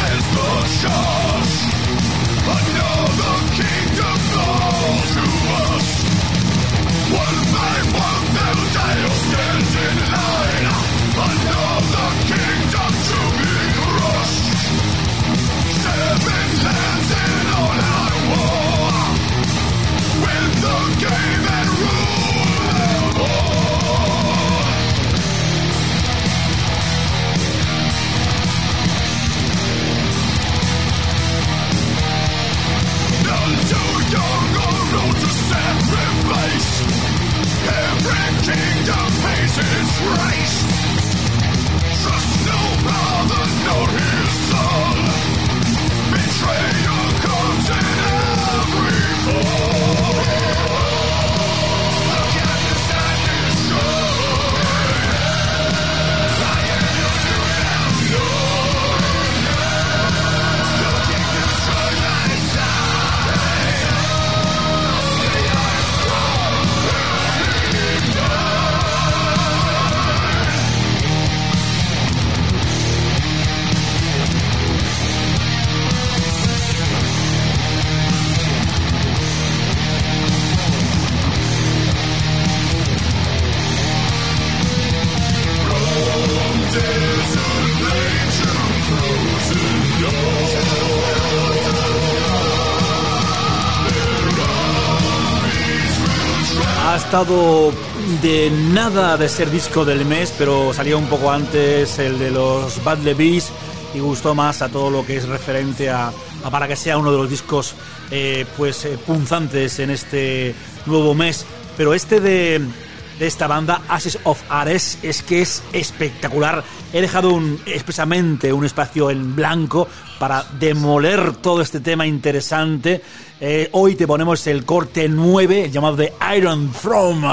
Ha estado de nada de ser disco del mes, pero salió un poco antes el de los Bad Levis y gustó más a todo lo que es referente a, a para que sea uno de los discos eh, pues eh, punzantes en este nuevo mes. Pero este de, de esta banda, Ashes of Ares, es que es espectacular. He dejado un, expresamente un espacio en blanco para demoler todo este tema interesante. Eh, hoy te ponemos el corte nueve, llamado The Iron Throne.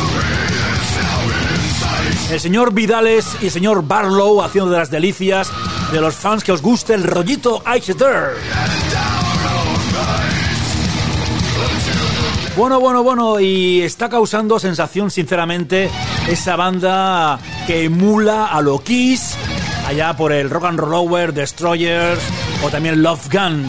El señor Vidales y el señor Barlow haciendo de las delicias de los fans que os guste el rollito Exeter. Bueno, bueno, bueno, y está causando sensación, sinceramente, esa banda que emula a lo Kiss, allá por el Rock and Roll Over, Destroyers o también Love Gun.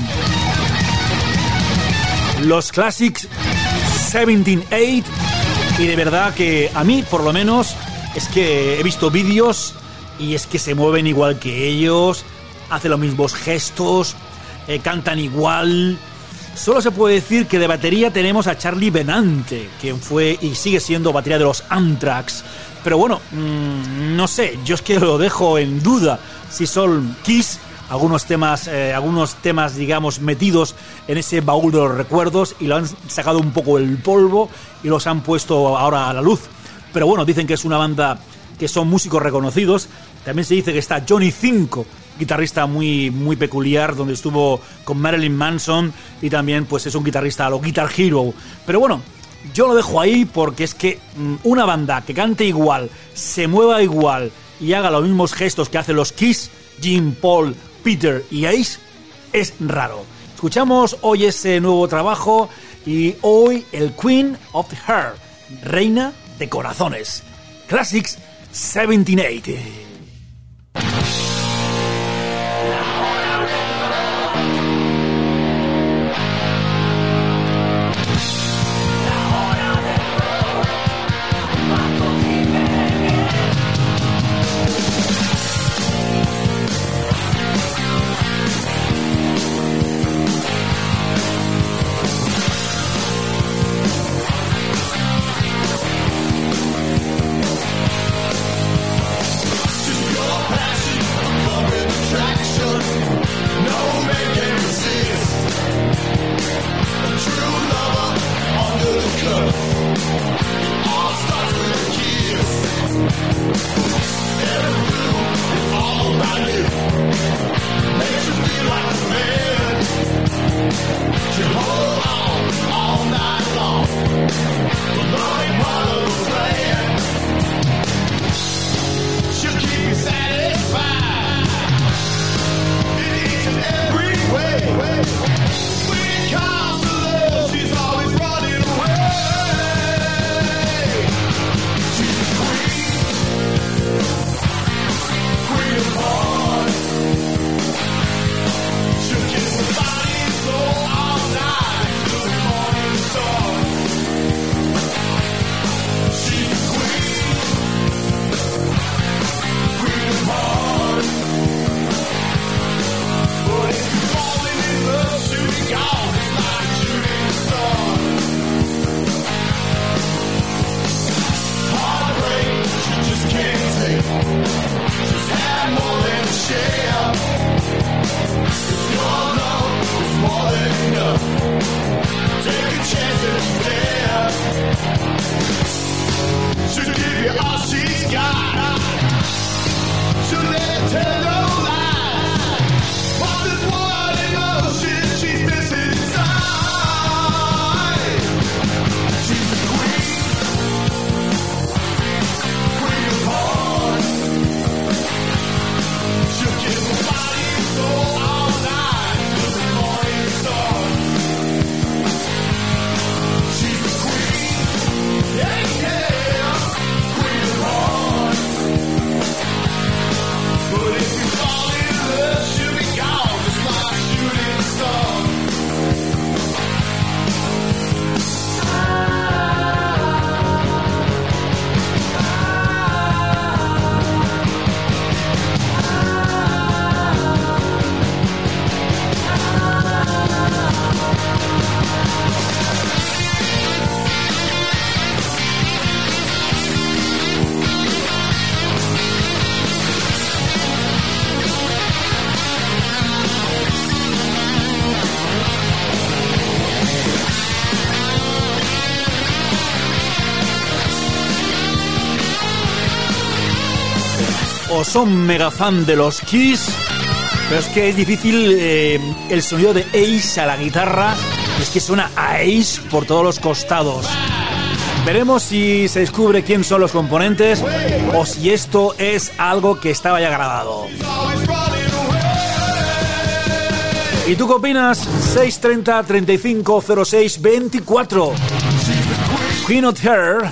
Los Classics dieciocho ocho, y de verdad que a mí, por lo menos, es que he visto vídeos y es que se mueven igual que ellos, hacen los mismos gestos, eh, cantan igual. Solo se puede decir que de batería tenemos a Charlie Benante, quien fue y sigue siendo batería de los Anthrax. Pero bueno, mmm, no sé, yo es que lo dejo en duda si son Kiss, algunos temas, eh, algunos temas, digamos, metidos en ese baúl de los recuerdos y lo han sacado un poco el polvo y los han puesto ahora a la luz. Pero bueno, dicen que es una banda que son músicos reconocidos. También se dice que está Johnny Cinco, guitarrista muy, muy peculiar, donde estuvo con Marilyn Manson, y también pues es un guitarrista a lo Guitar Hero. Pero bueno, yo lo dejo ahí porque es que mmm, una banda que cante igual, se mueva igual y haga los mismos gestos que hacen los Kiss, Jim, Paul, Peter y Ace, es raro. Escuchamos hoy ese nuevo trabajo y hoy el Queen of the Heart, reina de corazones. Classics dieciocho ocho. To amigos son mega fan de los Kiss, pero es que es difícil eh, el sonido de Ace a la guitarra, es que suena a Ace por todos los costados. Veremos si se descubre quién son los componentes o si esto es algo que estaba ya grabado. ¿Y tú qué opinas? seis treinta, treinta y cinco, cero seis, veinticuatro. Queen of Hair.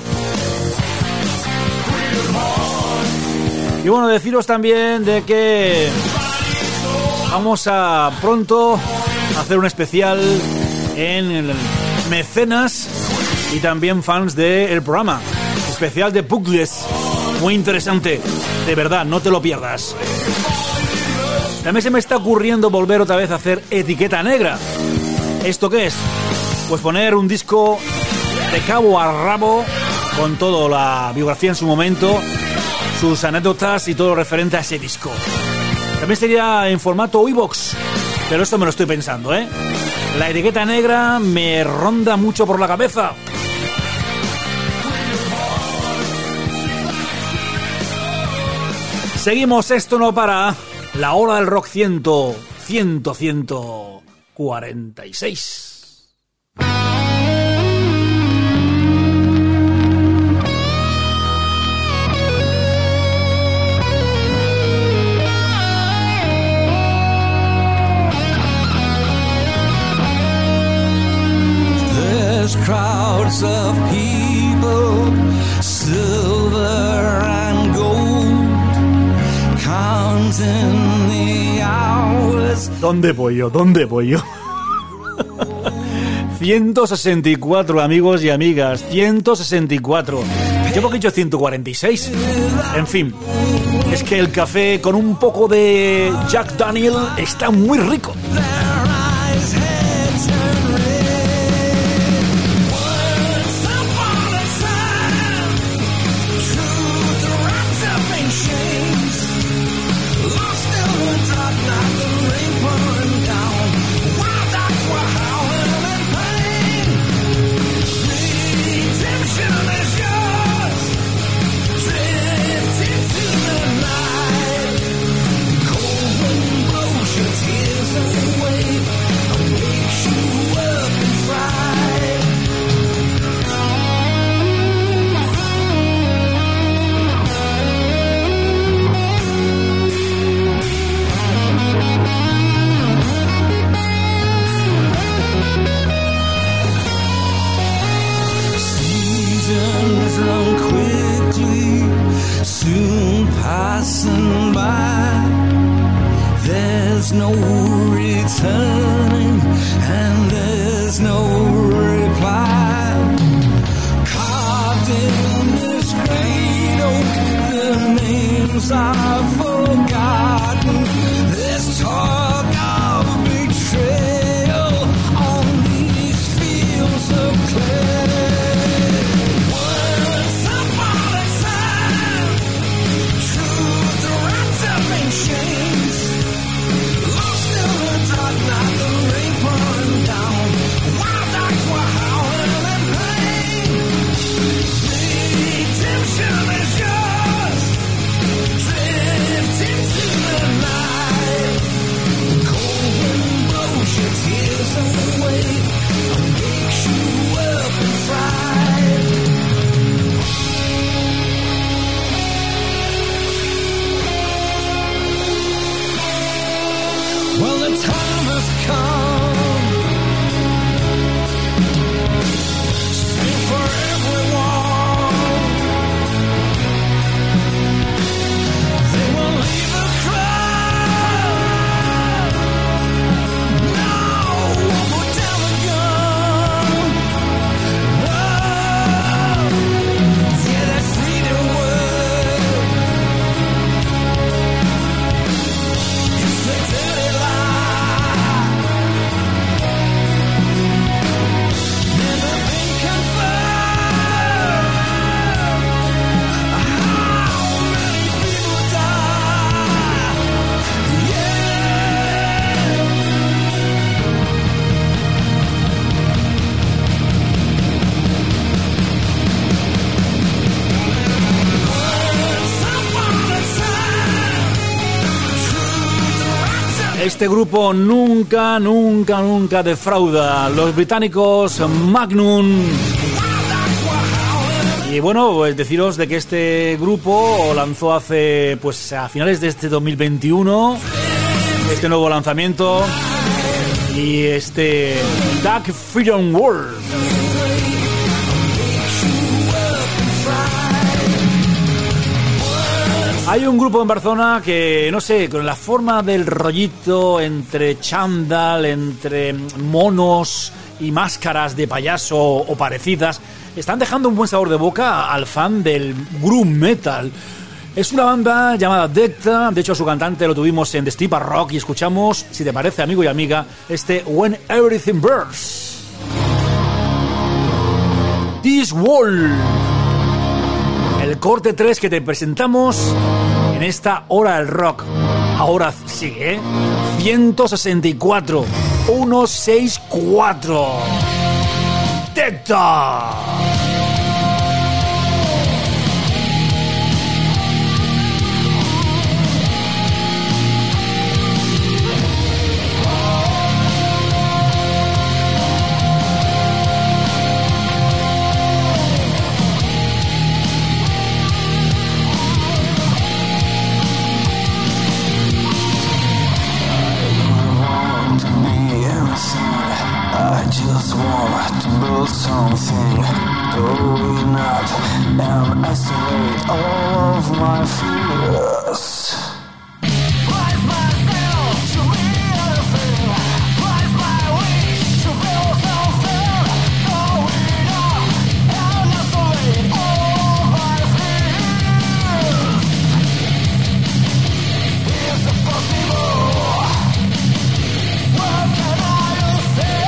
Y bueno, deciros también de que vamos a pronto hacer un especial en el Mecenas y también fans del programa. Especial de Bookless. Muy interesante. De verdad, no te lo pierdas. También se me está ocurriendo volver otra vez a hacer etiqueta negra. ¿Esto qué es? Pues poner un disco de cabo a rabo con toda la biografía en su momento, sus anécdotas y todo lo referente a ese disco. También sería en formato iVoox, pero esto me lo estoy pensando, ¿eh? La etiqueta negra me ronda mucho por la cabeza. Seguimos, esto no para. La hora del rock cien, cien, ciento cuarenta y seis. There's crowds of people, silver and gold, counting the hours. ¿Dónde voy yo? ¿Dónde voy yo? ciento sesenta y cuatro, amigos y amigas. ciento sesenta y cuatro. Yo porque he dicho ciento cuarenta y seis. En fin, es que el café con un poco de Jack Daniel está muy rico. Passing by, there's no returning and there's no reply. Carved in this great oak, the names are forgotten. There's talk of betrayal on these fields of clay. Redemption is yours. Drift into the Este grupo nunca, nunca, nunca defrauda. Los británicos Magnum. Y bueno, pues deciros de que este grupo lanzó hace, pues a finales de este dos mil veintiuno, este nuevo lanzamiento y este Dark Freedom World. Hay un grupo en Barcelona que, no sé, con la forma del rollito entre chándal, entre monos y máscaras de payaso o parecidas, están dejando un buen sabor de boca al fan del groove metal. Es una banda llamada Decta, de hecho a su cantante lo tuvimos en The Steeper Rock y escuchamos, si te parece amigo y amiga, este When Everything Burns. This Wall. El corte tres que te presentamos en esta hora del rock. Ahora sí, ¿eh? ciento sesenta y cuatro, ciento sesenta y cuatro. Decta. Just want to build something, going up and isolate all of my fears. Rise myself to anything, rise my wish to build something, going up and isolate all of my fears. Is it possible? What can I say?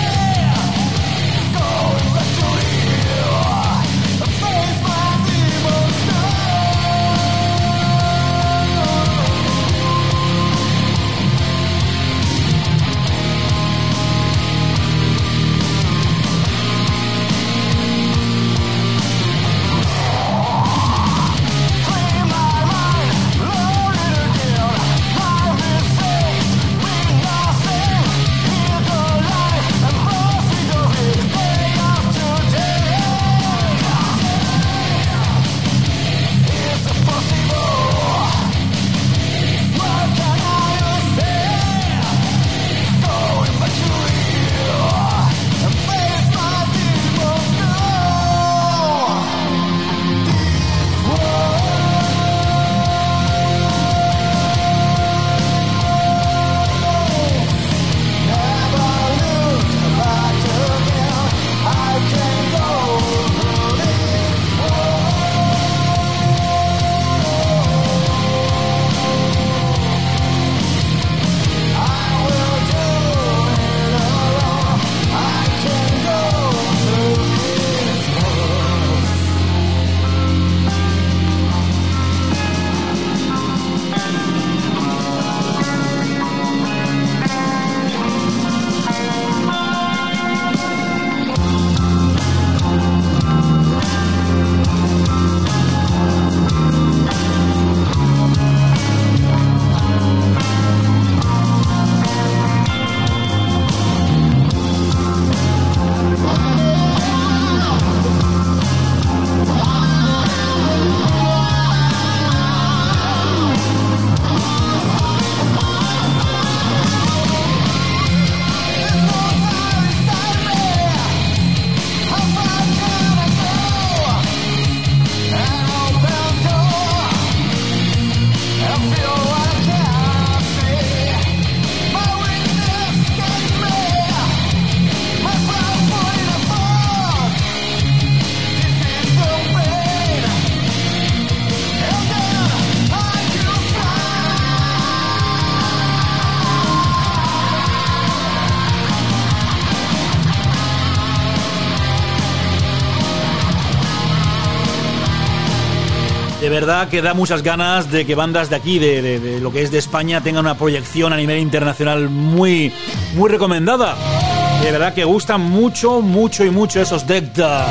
De verdad que da muchas ganas de que bandas de aquí, de, de, de lo que es de España, tengan una proyección a nivel internacional muy, muy recomendada. De verdad que gustan mucho, mucho y mucho esos Decta.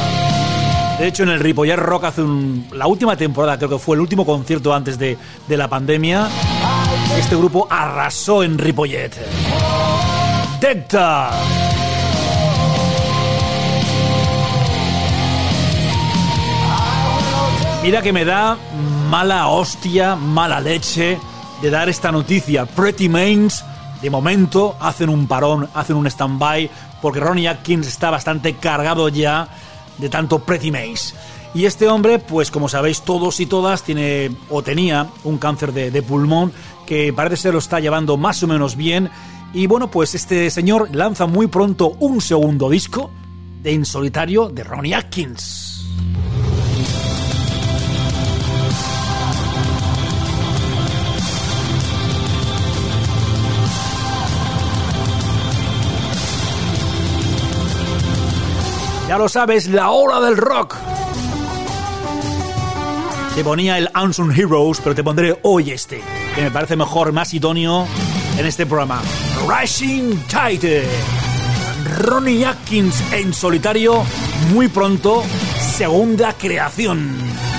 De hecho, en el Ripollet Rock hace un, la última temporada, creo que fue el último concierto antes de, de la pandemia, Este grupo arrasó en Ripollet. Decta. Mira que me da mala hostia, mala leche de dar esta noticia. Pretty Mains, de momento, hacen un parón, hacen un stand-by, porque Ronnie Atkins está bastante cargado ya de tanto Pretty Mains. Y este hombre, pues como sabéis todos y todas, tiene o tenía un cáncer de, de pulmón que parece ser lo está llevando más o menos bien. Y bueno, pues este señor lanza muy pronto un segundo disco de En Solitario de Ronnie Atkins. Ya lo sabes, la hora del rock. Te ponía el Unsung Heroes, pero te pondré hoy este, que me parece mejor, más idóneo en este programa. Rising Tide. Ronnie Atkins En Solitario, muy pronto, segunda creación.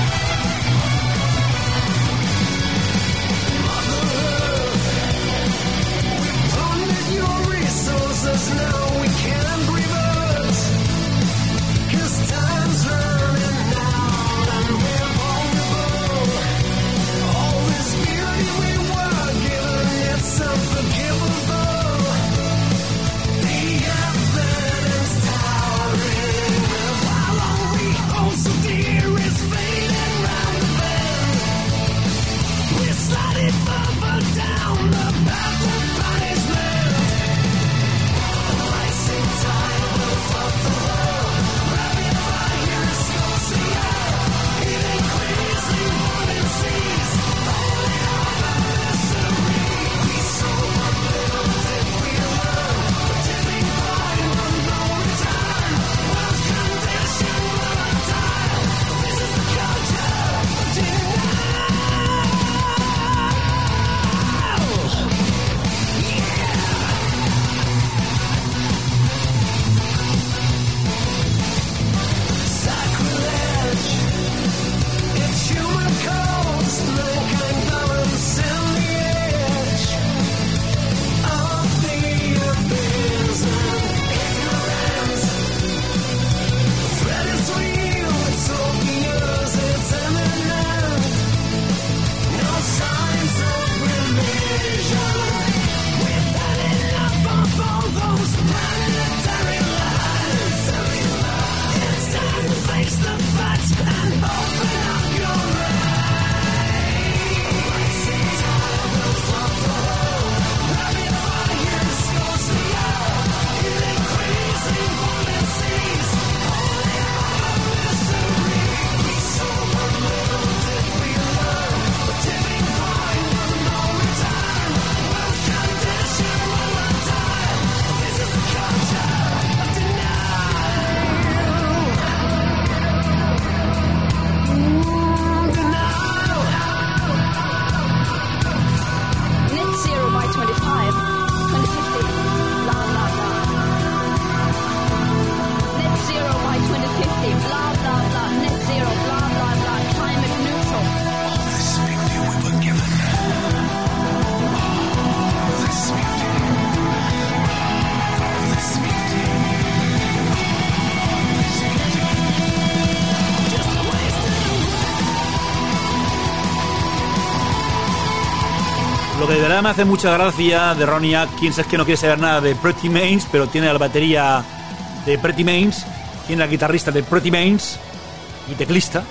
Lo que de verdad me hace mucha gracia de Ronnie Atkins es que no quiere saber nada de Pretty Mains, pero tiene la batería de Pretty Mains, tiene la guitarrista de Pretty Mains y teclista.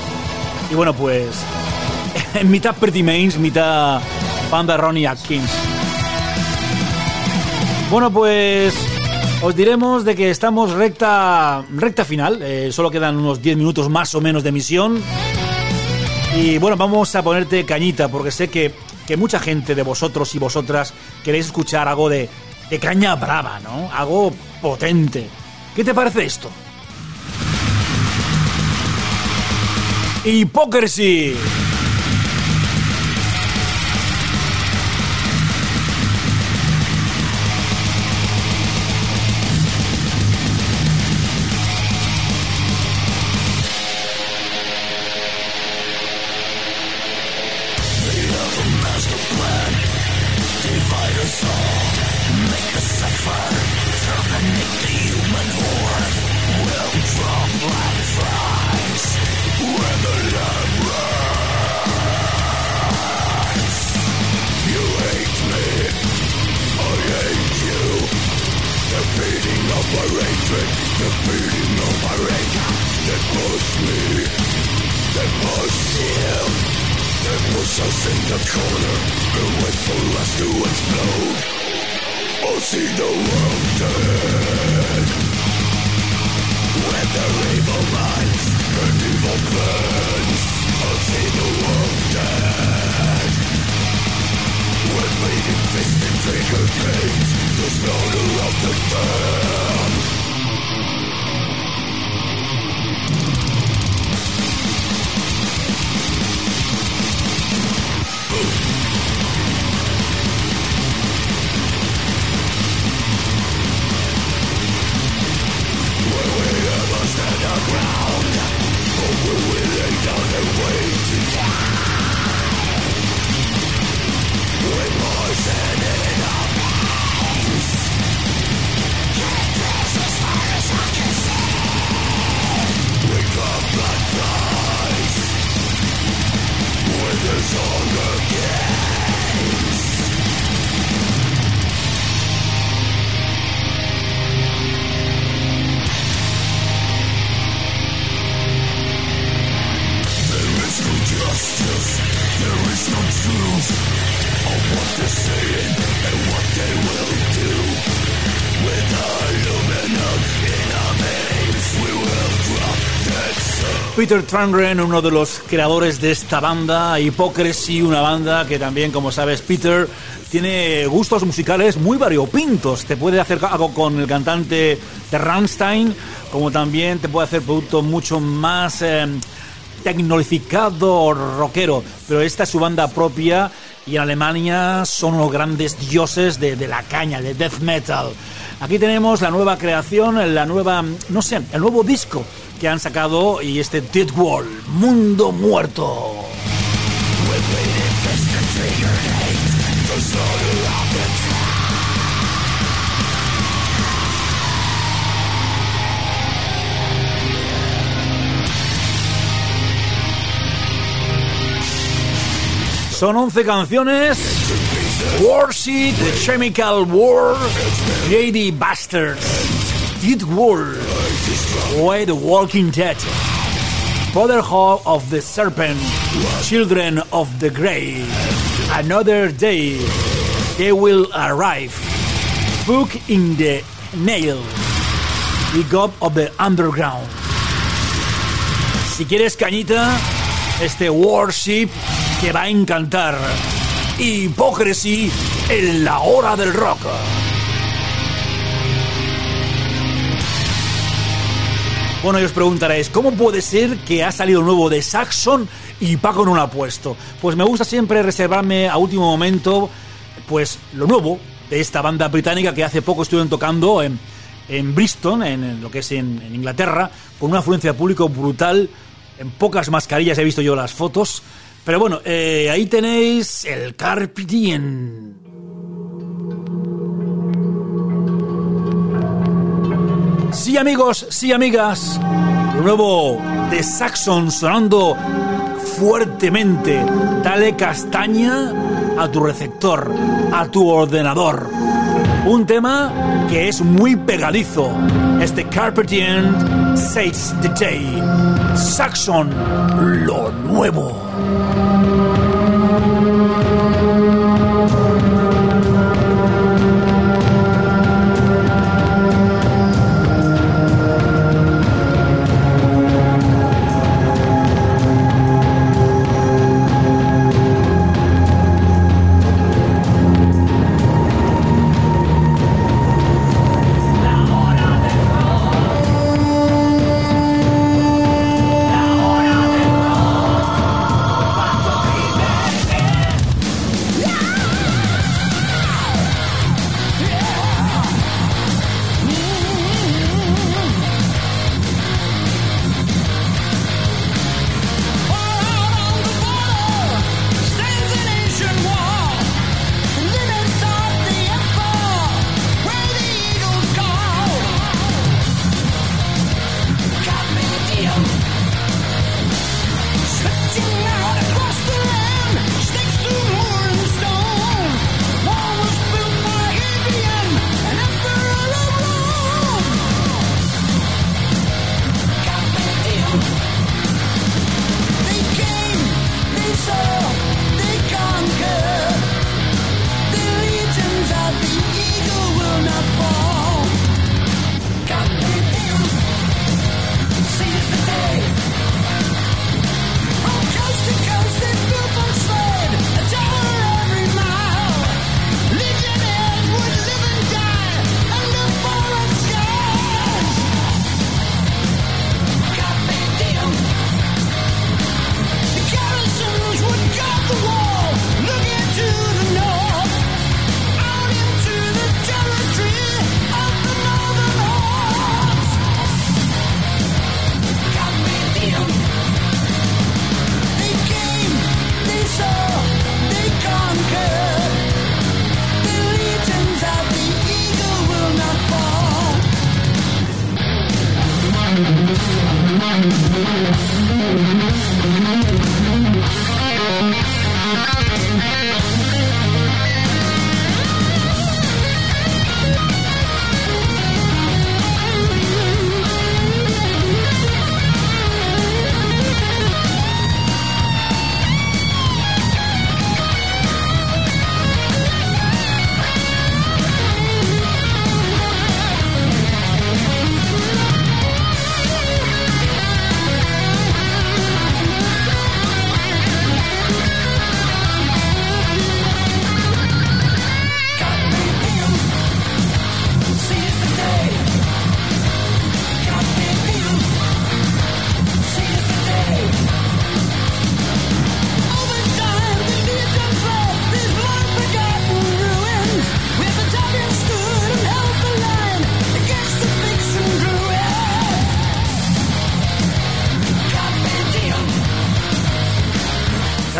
Y bueno, pues en mitad Pretty Mains, mitad banda Ronnie Atkins. Bueno, pues os diremos de que estamos recta recta final, eh, solo quedan unos diez minutos más o menos de emisión. Y bueno, vamos a ponerte cañita, porque sé que, que mucha gente de vosotros y vosotras queréis escuchar algo de, de caña brava, ¿no? Algo potente. ¿Qué te parece esto? Hypocrisy. Master plan. Peter Trangren, uno de los creadores de esta banda, Hypocrisy, una banda que también, como sabes, Peter tiene gustos musicales muy variopintos. Te puede hacer algo con el cantante de Rammstein, como también te puede hacer producto mucho más eh, tecnificado, rockero. Pero esta es su banda propia y en Alemania son unos grandes dioses de, de la caña, de death metal. Aquí tenemos la nueva creación, la nueva, no sé, el nuevo disco que han sacado, y este Dead World, Mundo Muerto. Son once canciones. Warseed, The Chemical War, Lady Bastards, Dead World, Way the Walking Dead, Brotherhood of the Serpent, Children of the Grey, Another Day, They Will Arrive, Book in the Nail y God of the Underground. Si quieres cañita, este Worship te va a encantar. Hypocrisy en la hora del rock. Bueno, y os preguntaréis, ¿cómo puede ser que ha salido nuevo de Saxon y Paco no lo ha puesto? Pues me gusta siempre reservarme a último momento pues lo nuevo de esta banda británica que hace poco estuvieron tocando en, en Bristol, en, en lo que es en, en Inglaterra, con una afluencia de público brutal. En pocas mascarillas he visto yo las fotos. Pero bueno, eh, ahí tenéis el Carpe Diem. Sí, amigos, sí, amigas, lo nuevo de Saxon sonando fuertemente. Dale castaña a tu receptor, a tu ordenador. Un tema que es muy pegadizo. Este Carpe Diem Saves the Day. Saxon, lo nuevo.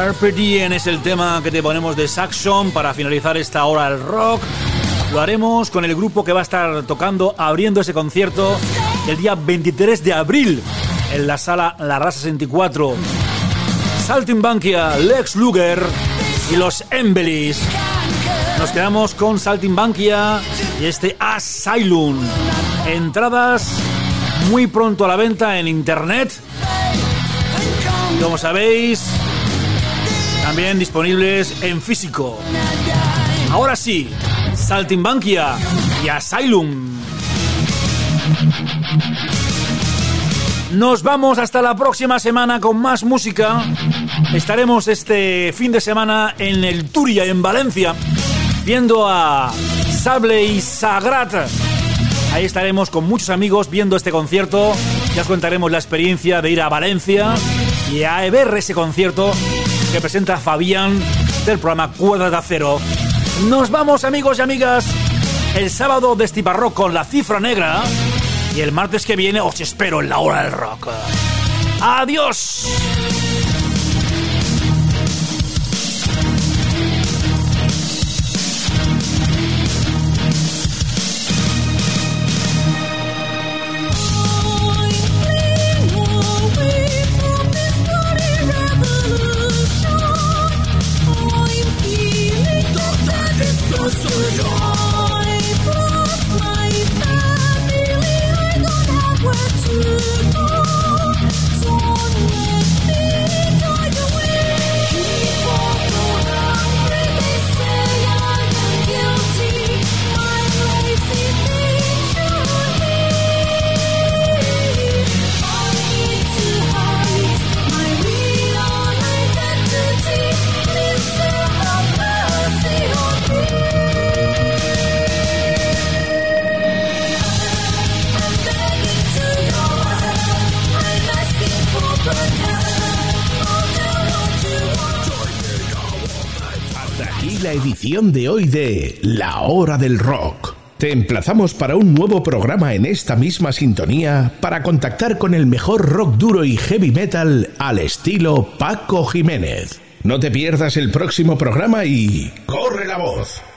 Carpe Diem es el tema que te ponemos de Saxon para finalizar esta hora del rock. Lo haremos con el grupo que va a estar tocando, abriendo ese concierto el día veintitrés de abril en la sala La Raza sesenta y cuatro. Saltimbanquia, Lex Luger y los Embellies. Nos quedamos con Saltimbanquia y este Asylum. Entradas muy pronto a la venta en internet. Como sabéis, también disponibles en físico. Ahora sí, Saltimbanquia y Asylum. Nos vamos hasta la próxima semana con más música. Estaremos este fin de semana en el Turia, en Valencia, viendo a Sable y Sagrat. Ahí estaremos con muchos amigos viendo este concierto. Ya os contaremos la experiencia de ir a Valencia y a ver ese concierto que presenta Fabián del programa Cuerdas de Acero. Nos vamos, amigos y amigas, el sábado de Estiparrock con La Cifra Negra y el martes que viene os espero en la hora del rock. ¡Adiós! La edición de hoy de La Hora del Rock. Te emplazamos para un nuevo programa en esta misma sintonía para contactar con el mejor rock duro y heavy metal al estilo Paco Jiménez. No te pierdas el próximo programa y ¡corre la voz!